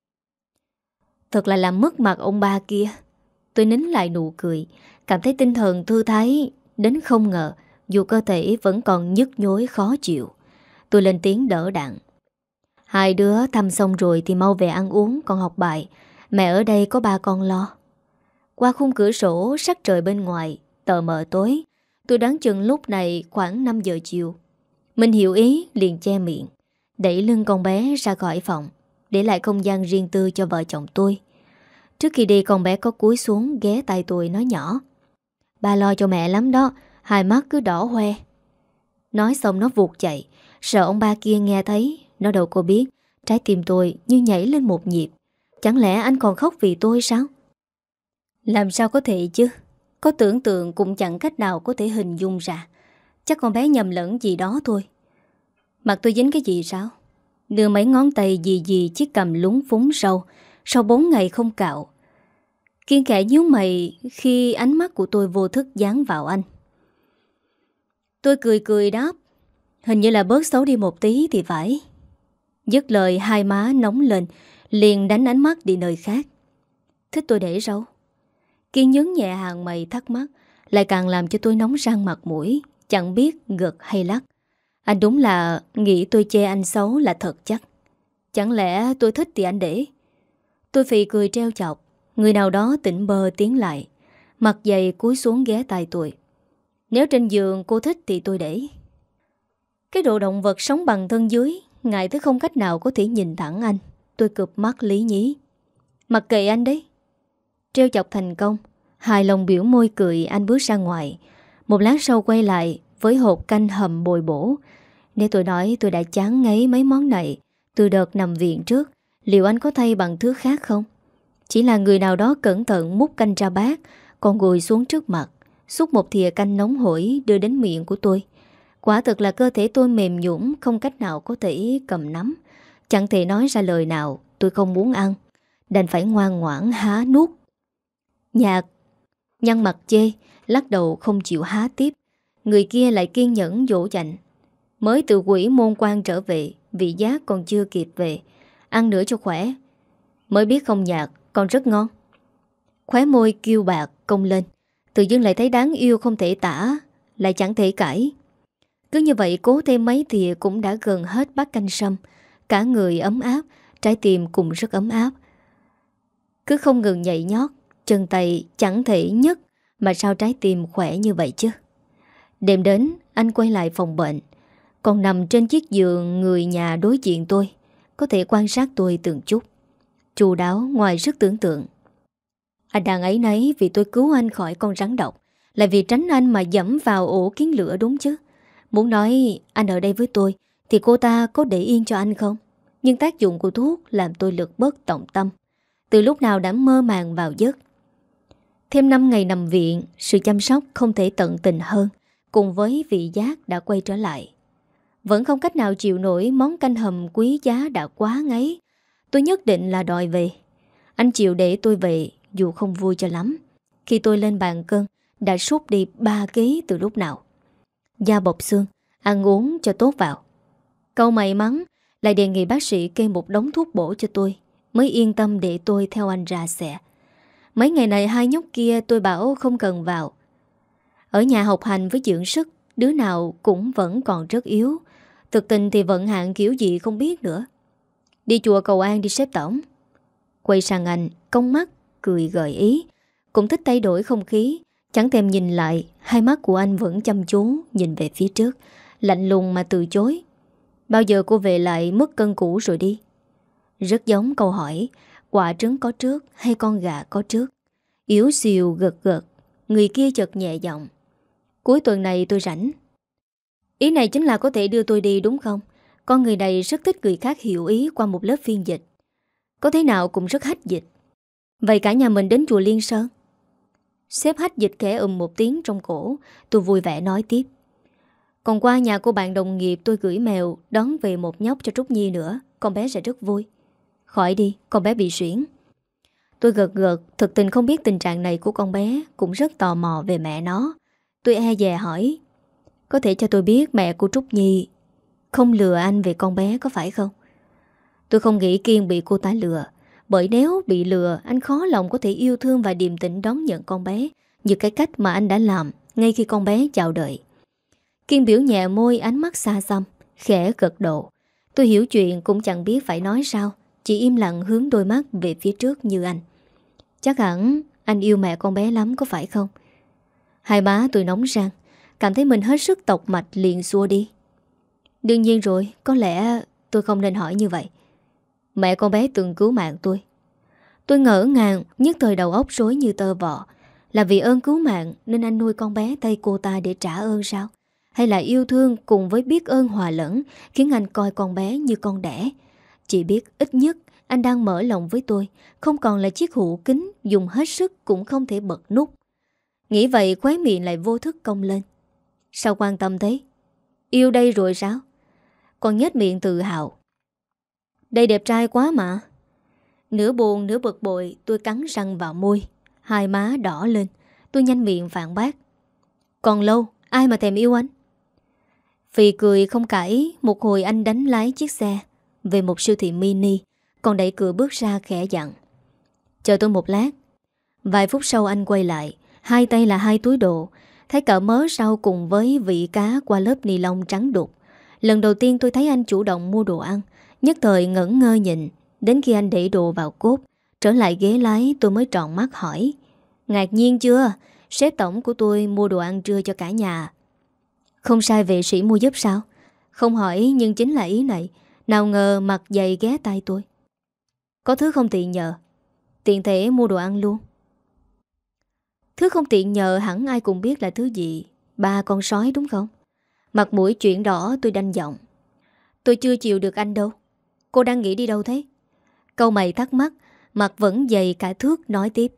S1: Thật là làm mất mặt ông ba kia. Tôi nín lại nụ cười, cảm thấy tinh thần thư thái đến không ngờ, dù cơ thể vẫn còn nhức nhối khó chịu. Tôi lên tiếng đỡ đạn. Hai đứa thăm xong rồi thì mau về ăn uống, còn học bài. Mẹ ở đây có ba con lo. Qua khung cửa sổ sắc trời bên ngoài tờ mờ tối. Tôi đoán chừng lúc này khoảng năm giờ chiều. Mình hiểu ý liền che miệng, đẩy lưng con bé ra khỏi phòng, để lại không gian riêng tư cho vợ chồng tôi. Trước khi đi con bé có cúi xuống ghé tay tôi nói nhỏ. Ba lo cho mẹ lắm đó, hai mắt cứ đỏ hoe. Nói xong nó vụt chạy. Sợ ông ba kia nghe thấy. Nó đâu có biết trái tim tôi như nhảy lên một nhịp. Chẳng lẽ anh còn khóc vì tôi sao? Làm sao có thể chứ? Có tưởng tượng cũng chẳng cách nào có thể hình dung ra. Chắc con bé nhầm lẫn gì đó thôi. Mặt tôi dính cái gì sao? Đưa mấy ngón tay dì dì chiếc cằm lúng phúng sâu. Sau bốn ngày không cạo. Kiên khẽ nhíu mày khi ánh mắt của tôi vô thức dán vào anh. Tôi cười cười đáp. Hình như là bớt xấu đi một tí thì phải. Dứt lời hai má nóng lên, liền đánh ánh mắt đi nơi khác. Thích tôi để râu? Kiên nhướng nhẹ hàng mày thắc mắc, lại càng làm cho tôi nóng rang mặt mũi, chẳng biết gật hay lắc. Anh đúng là nghĩ tôi chê anh xấu là thật chắc. Chẳng lẽ tôi thích thì anh để? Tôi phì cười treo chọc. Người nào đó tỉnh bơ tiến lại, mặt dày cúi xuống ghé tai tôi. Nếu trên giường cô thích thì tôi để. Cái độ động vật sống bằng thân dưới, ngại tới không cách nào có thể nhìn thẳng anh. Tôi cụp mắt lý nhí. Mặc kệ anh đấy. Treo chọc thành công, hài lòng biểu môi cười, anh bước ra ngoài. Một lát sau quay lại với hộp canh hầm bồi bổ. Nếu tôi nói tôi đã chán ngấy mấy món này từ đợt nằm viện trước, liệu anh có thay bằng thứ khác không? Chỉ là người nào đó cẩn thận múc canh ra bát, còn ngồi xuống trước mặt, xúc một thìa canh nóng hổi đưa đến miệng của tôi. Quả thực là cơ thể tôi mềm nhũn, không cách nào có thể cầm nắm. Chẳng thể nói ra lời nào tôi không muốn ăn, đành phải ngoan ngoãn há nuốt. Nhạc nhăn mặt chê, lắc đầu không chịu há tiếp. Người kia lại kiên nhẫn dỗ dành. Mới từ quỷ môn quan trở về, vị giác còn chưa kịp về. Ăn nữa cho khỏe. Mới biết không Nhạc, còn rất ngon. Khóe môi kiêu bạc cong lên. Tự dưng lại thấy đáng yêu không thể tả, lại chẳng thể cãi. Cứ như vậy cố thêm mấy thìa cũng đã gần hết bát canh sâm. Cả người ấm áp, trái tim cũng rất ấm áp. Cứ không ngừng nhảy nhót, chân tay chẳng thể nhấc, mà sao trái tim khỏe như vậy chứ. Đêm đến anh quay lại phòng bệnh, còn nằm trên chiếc giường người nhà đối diện tôi, có thể quan sát tôi từng chút. chu đáo ngoài sức tưởng tượng. Anh đang áy náy vì tôi cứu anh khỏi con rắn độc, là vì tránh anh mà dẫm vào ổ kiến lửa đúng chứ. Muốn nói anh ở đây với tôi thì cô ta có để yên cho anh không? Nhưng tác dụng của thuốc làm tôi lực bất tòng tâm. Từ lúc nào đã mơ màng vào giấc. Thêm năm ngày nằm viện, sự chăm sóc không thể tận tình hơn, cùng với vị giác đã quay trở lại. Vẫn không cách nào chịu nổi món canh hầm quý giá đã quá ngấy. Tôi nhất định là đòi về. Anh chịu để tôi về dù không vui cho lắm. Khi tôi lên bàn cân, đã sút đi ba ký từ lúc nào. Da bọc xương, ăn uống cho tốt vào. Câu may mắn lại đề nghị bác sĩ kê một đống thuốc bổ cho tôi, mới yên tâm để tôi theo anh ra xe. Mấy ngày này hai nhóc kia tôi bảo không cần vào. Ở nhà học hành với dưỡng sức, đứa nào cũng vẫn còn rất yếu. Thực tình thì vận hạn kiểu gì không biết nữa. Đi chùa cầu an đi xếp tổng. Quay sang anh, cong mắt, cười gợi ý. Cũng thích thay đổi không khí. Chẳng thèm nhìn lại, hai mắt của anh vẫn chăm chú nhìn về phía trước, lạnh lùng mà từ chối. Bao giờ cô về lại mất cân cũ rồi đi? Rất giống câu hỏi quả trứng có trước hay con gà có trước. Yếu xìu gật gật. Người kia chợt nhẹ giọng. Cuối tuần này tôi rảnh. Ý này chính là có thể đưa tôi đi đúng không? Con người này rất thích người khác hiểu ý qua một lớp phiên dịch. Có thế nào cũng rất hách dịch. Vậy cả nhà mình đến chùa Liên Sơn. Sếp hách dịch khẽ ừm một tiếng trong cổ. Tôi vui vẻ nói tiếp. Còn qua nhà cô bạn đồng nghiệp tôi gửi mèo đón về một nhóc cho Trúc Nhi nữa. Con bé sẽ rất vui. Khỏi đi, con bé bị suyễn. Tôi gật gật, thực tình không biết tình trạng này của con bé, cũng rất tò mò về mẹ nó. Tôi e dè hỏi. Có thể cho tôi biết mẹ của Trúc Nhi không lừa anh về con bé có phải không? Tôi không nghĩ Kiên bị cô ta lừa. Bởi nếu bị lừa, anh khó lòng có thể yêu thương và điềm tĩnh đón nhận con bé như cái cách mà anh đã làm ngay khi con bé chào đợi. Kiên biểu nhẹ môi, ánh mắt xa xăm, khẽ gật đầu. Tôi hiểu chuyện cũng chẳng biết phải nói sao, chỉ im lặng hướng đôi mắt về phía trước như anh. Chắc hẳn anh yêu mẹ con bé lắm có phải không? Hai má tôi nóng rang, cảm thấy mình hết sức tọc mạch liền xua đi. Đương nhiên rồi, có lẽ tôi không nên hỏi như vậy. Mẹ con bé từng cứu mạng tôi. Tôi ngỡ ngàng, nhất thời đầu óc rối như tơ vò. Là vì ơn cứu mạng nên anh nuôi con bé tay cô ta để trả ơn sao? Hay là yêu thương cùng với biết ơn hòa lẫn khiến anh coi con bé như con đẻ? Chỉ biết ít nhất anh đang mở lòng với tôi, không còn là chiếc hũ kính dùng hết sức cũng không thể bật nút. Nghĩ vậy khóe miệng lại vô thức cong lên. Sao quan tâm thế? Yêu đây rồi sao? Còn nhếch miệng tự hào. Đây đẹp trai quá mà. Nửa buồn nửa bực bội, tôi cắn răng vào môi. Hai má đỏ lên. Tôi nhanh miệng phản bác. Còn lâu, ai mà thèm yêu anh? Phì cười không cãi. Một hồi anh đánh lái chiếc xe về một siêu thị mini, còn đẩy cửa bước ra khẽ dặn. Chờ tôi một lát. Vài phút sau anh quay lại. Hai tay là hai túi đồ. Thấy cỡ mớ rau cùng với vị cá qua lớp ni lông trắng đục. Lần đầu tiên tôi thấy anh chủ động mua đồ ăn. Nhất thời ngẩn ngơ nhìn. Đến khi anh đẩy đồ vào cốp, trở lại ghế lái, tôi mới tròn mắt hỏi. Ngạc nhiên chưa? Sếp tổng của tôi mua đồ ăn trưa cho cả nhà. Không sai vệ sĩ mua giúp sao? Không hỏi nhưng chính là ý này. Nào ngờ mặt dày ghé tay tôi. Có thứ không tiện nhờ, tiện thể mua đồ ăn luôn. Thứ không tiện nhờ hẳn ai cũng biết là thứ gì. Ba con sói đúng không? Mặt mũi chuyển đỏ tôi đanh giọng. Tôi chưa chịu được anh đâu. Cô đang nghĩ đi đâu thế? Câu mày thắc mắc, mặt vẫn dày cả thước nói tiếp.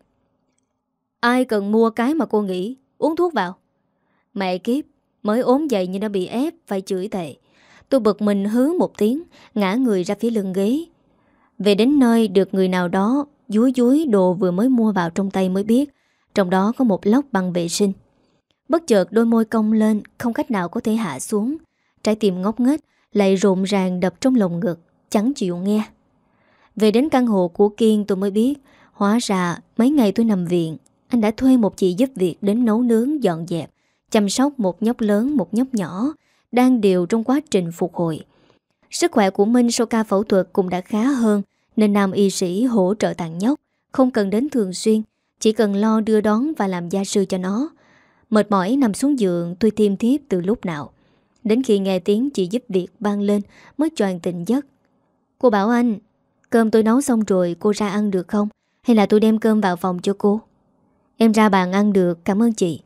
S1: Ai cần mua cái mà cô nghĩ? Uống thuốc vào. Mẹ kiếp, mới ốm dậy nhưng đã bị ép phải chửi tệ. Tôi bực mình hứ một tiếng, ngã người ra phía lưng ghế. Về đến nơi được người nào đó dúi dúi đồ vừa mới mua vào trong tay mới biết trong đó có một lốc băng vệ sinh. Bất chợt đôi môi cong lên, không cách nào có thể hạ xuống. Trái tim ngốc nghếch lại rộn ràng đập trong lồng ngực, chẳng chịu nghe. Về đến căn hộ của Kiên tôi mới biết, hóa ra mấy ngày tôi nằm viện, anh đã thuê một chị giúp việc đến nấu nướng, dọn dẹp, chăm sóc một nhóc lớn một nhóc nhỏ đang đều trong quá trình phục hồi. Sức khỏe của Minh sau ca phẫu thuật cũng đã khá hơn, nên nam y sĩ hỗ trợ tặng nhóc, không cần đến thường xuyên, chỉ cần lo đưa đón và làm gia sư cho nó. Mệt mỏi nằm xuống giường tôi thiêm thiếp từ lúc nào. Đến khi nghe tiếng chị giúp việc vang lên mới choàng tỉnh giấc. Cô bảo anh, Cơm tôi nấu xong rồi cô ra ăn được không? Hay là tôi đem cơm vào phòng cho cô? Em ra bàn ăn được, cảm ơn chị.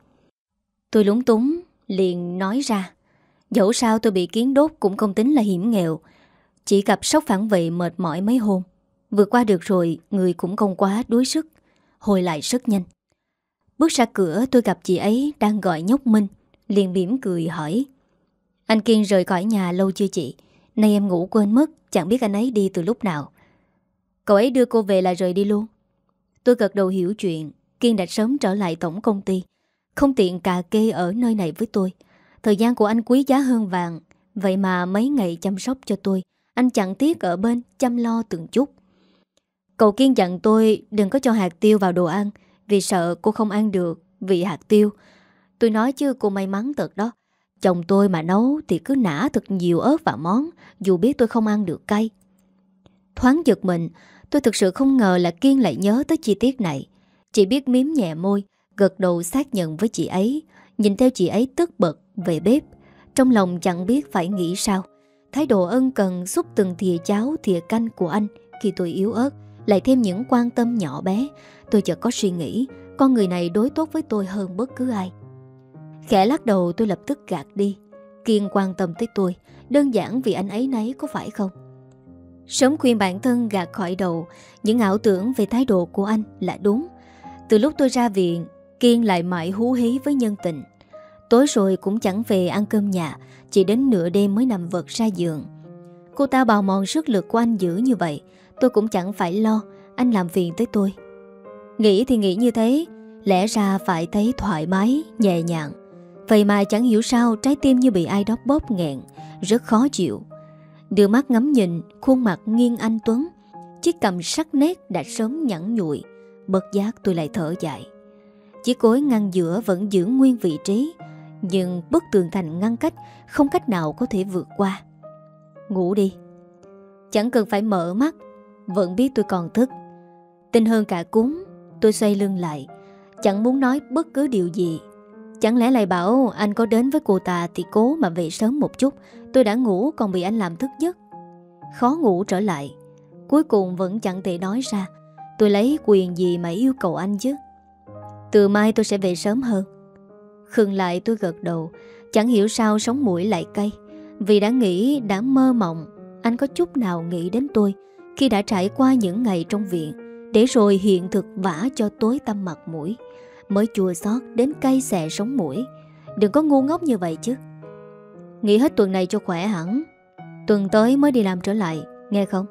S1: Tôi lúng túng, liền nói ra. Dẫu sao tôi bị kiến đốt cũng không tính là hiểm nghèo. Chỉ gặp sốc phản vệ mệt mỏi mấy hôm. Vượt qua được rồi, người cũng không quá đuối sức. Hồi lại rất nhanh. Bước ra cửa tôi gặp chị ấy đang gọi nhóc Minh. Liền mỉm cười hỏi. Anh Kiên rời khỏi nhà lâu chưa chị? Nay em ngủ quên mất, chẳng biết anh ấy đi từ lúc nào. Cậu ấy đưa cô về là rời đi luôn. Tôi gật đầu hiểu chuyện. Kiên đã sớm trở lại tổng công ty, không tiện cà kê ở nơi này với tôi. Thời gian của anh quý giá hơn vàng. Vậy mà mấy ngày chăm sóc cho tôi, anh chẳng tiếc ở bên chăm lo từng chút. Cậu Kiên dặn tôi đừng có cho hạt tiêu vào đồ ăn, vì sợ cô không ăn được vị hạt tiêu. Tôi nói chứ cô may mắn thật đó. Chồng tôi mà nấu thì cứ nã thật nhiều ớt vào món, dù biết tôi không ăn được cay. Thoáng giật mình, tôi thực sự không ngờ là Kiên lại nhớ tới chi tiết này. Chỉ biết miếm nhẹ môi, gật đầu xác nhận với chị ấy. Nhìn theo chị ấy tức bật về bếp, trong lòng chẳng biết phải nghĩ sao. Thái độ ân cần xúc từng thìa cháo thìa canh của anh khi tôi yếu ớt, lại thêm những quan tâm nhỏ bé. Tôi chợt có suy nghĩ, con người này đối tốt với tôi hơn bất cứ ai. Khẽ lắc đầu tôi lập tức gạt đi. Kiên quan tâm tới tôi đơn giản vì anh ấy nấy, có phải không? Sớm khuyên bản thân gạt khỏi đầu những ảo tưởng về thái độ của anh là đúng. Từ lúc tôi ra viện, Kiên lại mãi hú hí với nhân tình. Tối rồi cũng chẳng về ăn cơm nhà, chỉ đến nửa đêm mới nằm vật ra giường. Cô ta bào mòn sức lực của anh dữ như vậy, tôi cũng chẳng phải lo anh làm phiền tới tôi. Nghĩ thì nghĩ như thế, lẽ ra phải thấy thoải mái, nhẹ nhàng. Vậy mà chẳng hiểu sao trái tim như bị ai đó bóp nghẹn, rất khó chịu. Đưa mắt ngắm nhìn khuôn mặt nghiêng anh tuấn, chiếc cằm sắc nét đã sớm nhẵn nhụi. Bất giác tôi lại thở dài. Chiếc gối ngăn giữa vẫn giữ nguyên vị trí, nhưng bức tường thành ngăn cách không cách nào có thể vượt qua. Ngủ đi. Chẳng cần phải mở mắt, vẫn biết tôi còn thức. Tin hơn cả cúng, tôi xoay lưng lại, chẳng muốn nói bất cứ điều gì. Chẳng lẽ lại bảo anh có đến với cô ta thì cố mà về sớm một chút. Tôi đã ngủ còn bị anh làm thức giấc. Khó ngủ trở lại. Cuối cùng vẫn chẳng thể nói ra. Tôi lấy quyền gì mà yêu cầu anh chứ? Từ mai tôi sẽ về sớm hơn. Khừng lại tôi gật đầu. Chẳng hiểu sao sống mũi lại cay. Vì đã nghĩ, đã mơ mộng, anh có chút nào nghĩ đến tôi khi đã trải qua những ngày trong viện, để rồi hiện thực vả cho tối tăm mặt mũi, mới chua xót đến cay xè sống mũi. Đừng có ngu ngốc như vậy chứ. Nghỉ hết tuần này cho khỏe hẳn, tuần tới mới đi làm trở lại, nghe không?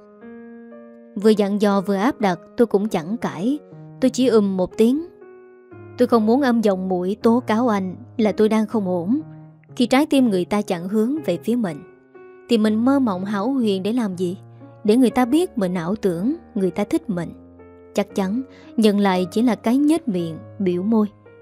S1: Vừa dặn dò vừa áp đặt, tôi cũng chẳng cãi. Tôi chỉ ừm một tiếng. Tôi không muốn âm giọng mũi tố cáo anh là tôi đang không ổn. Khi trái tim người ta chẳng hướng về phía mình, thì mình mơ mộng hão huyền để làm gì? Để người ta biết mình ảo tưởng người ta thích mình. Chắc chắn nhận lại chỉ là cái nhếch miệng, biểu môi.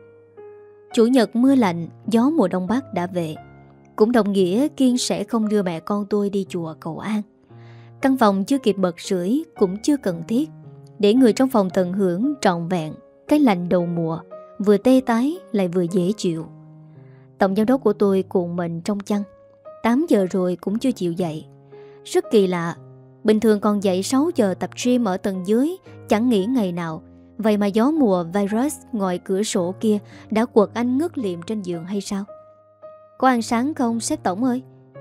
S1: Chủ nhật mưa lạnh, gió mùa đông bắc đã về. Cũng đồng nghĩa Kiên sẽ không đưa mẹ con tôi đi chùa cầu an. Căn phòng chưa kịp bật sưởi cũng chưa cần thiết, để người trong phòng tận hưởng trọn vẹn cái lạnh đầu mùa, vừa tê tái lại vừa dễ chịu. Tổng giám đốc của tôi cuộn mình trong chăn, tám giờ rồi cũng chưa chịu dậy. Rất kỳ lạ, bình thường còn dậy sáu giờ tập gym ở tầng dưới, chẳng nghỉ ngày nào. Vậy mà gió mùa virus ngoài cửa sổ kia đã quật anh ngất liệm trên giường hay sao? Có ăn sáng không sếp tổng ơi?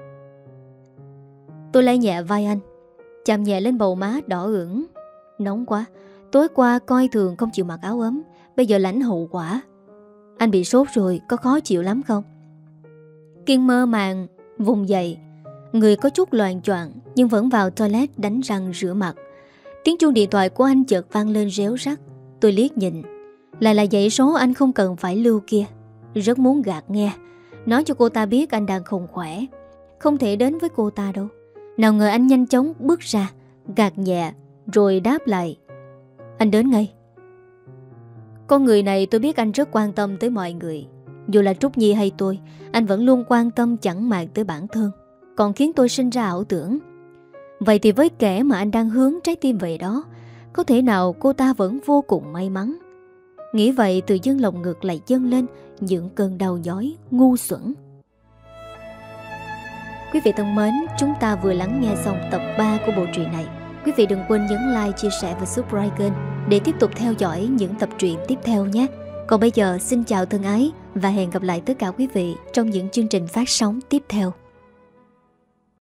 S1: Tôi lay nhẹ vai anh, chạm nhẹ lên bầu má đỏ ửng. Nóng quá, tối qua coi thường không chịu mặc áo ấm, bây giờ lãnh hậu quả. Anh bị sốt rồi, có khó chịu lắm không? Kiên mơ màng vùng dậy, người có chút loạng choạng nhưng vẫn vào toilet đánh răng rửa mặt. Tiếng chuông điện thoại của anh chợt vang lên réo rắt. Tôi liếc nhìn, lại là dãy số anh không cần phải lưu kia. Rất muốn gạt nghe, nói cho cô ta biết anh đang không khỏe, không thể đến với cô ta đâu. Nào ngờ anh nhanh chóng bước ra, gạt nhẹ rồi đáp lại: anh đến ngay. Con người này tôi biết anh rất quan tâm tới mọi người. Dù là Trúc Nhi hay tôi, anh vẫn luôn quan tâm chẳng màng tới bản thân, còn khiến tôi sinh ra ảo tưởng. Vậy thì với kẻ mà anh đang hướng trái tim về đó, có thể nào cô ta vẫn vô cùng may mắn? Nghĩ vậy từ dưng lòng ngực lại dâng lên những cơn đau nhói ngu xuẩn. Quý vị thân mến, chúng ta vừa lắng nghe xong tập ba của bộ truyện này. Quý vị đừng quên nhấn like, chia sẻ và subscribe kênh để tiếp tục theo dõi những tập truyện tiếp theo nhé. Còn bây giờ xin chào thân ái và hẹn gặp lại tất cả quý vị trong những chương trình phát sóng tiếp theo.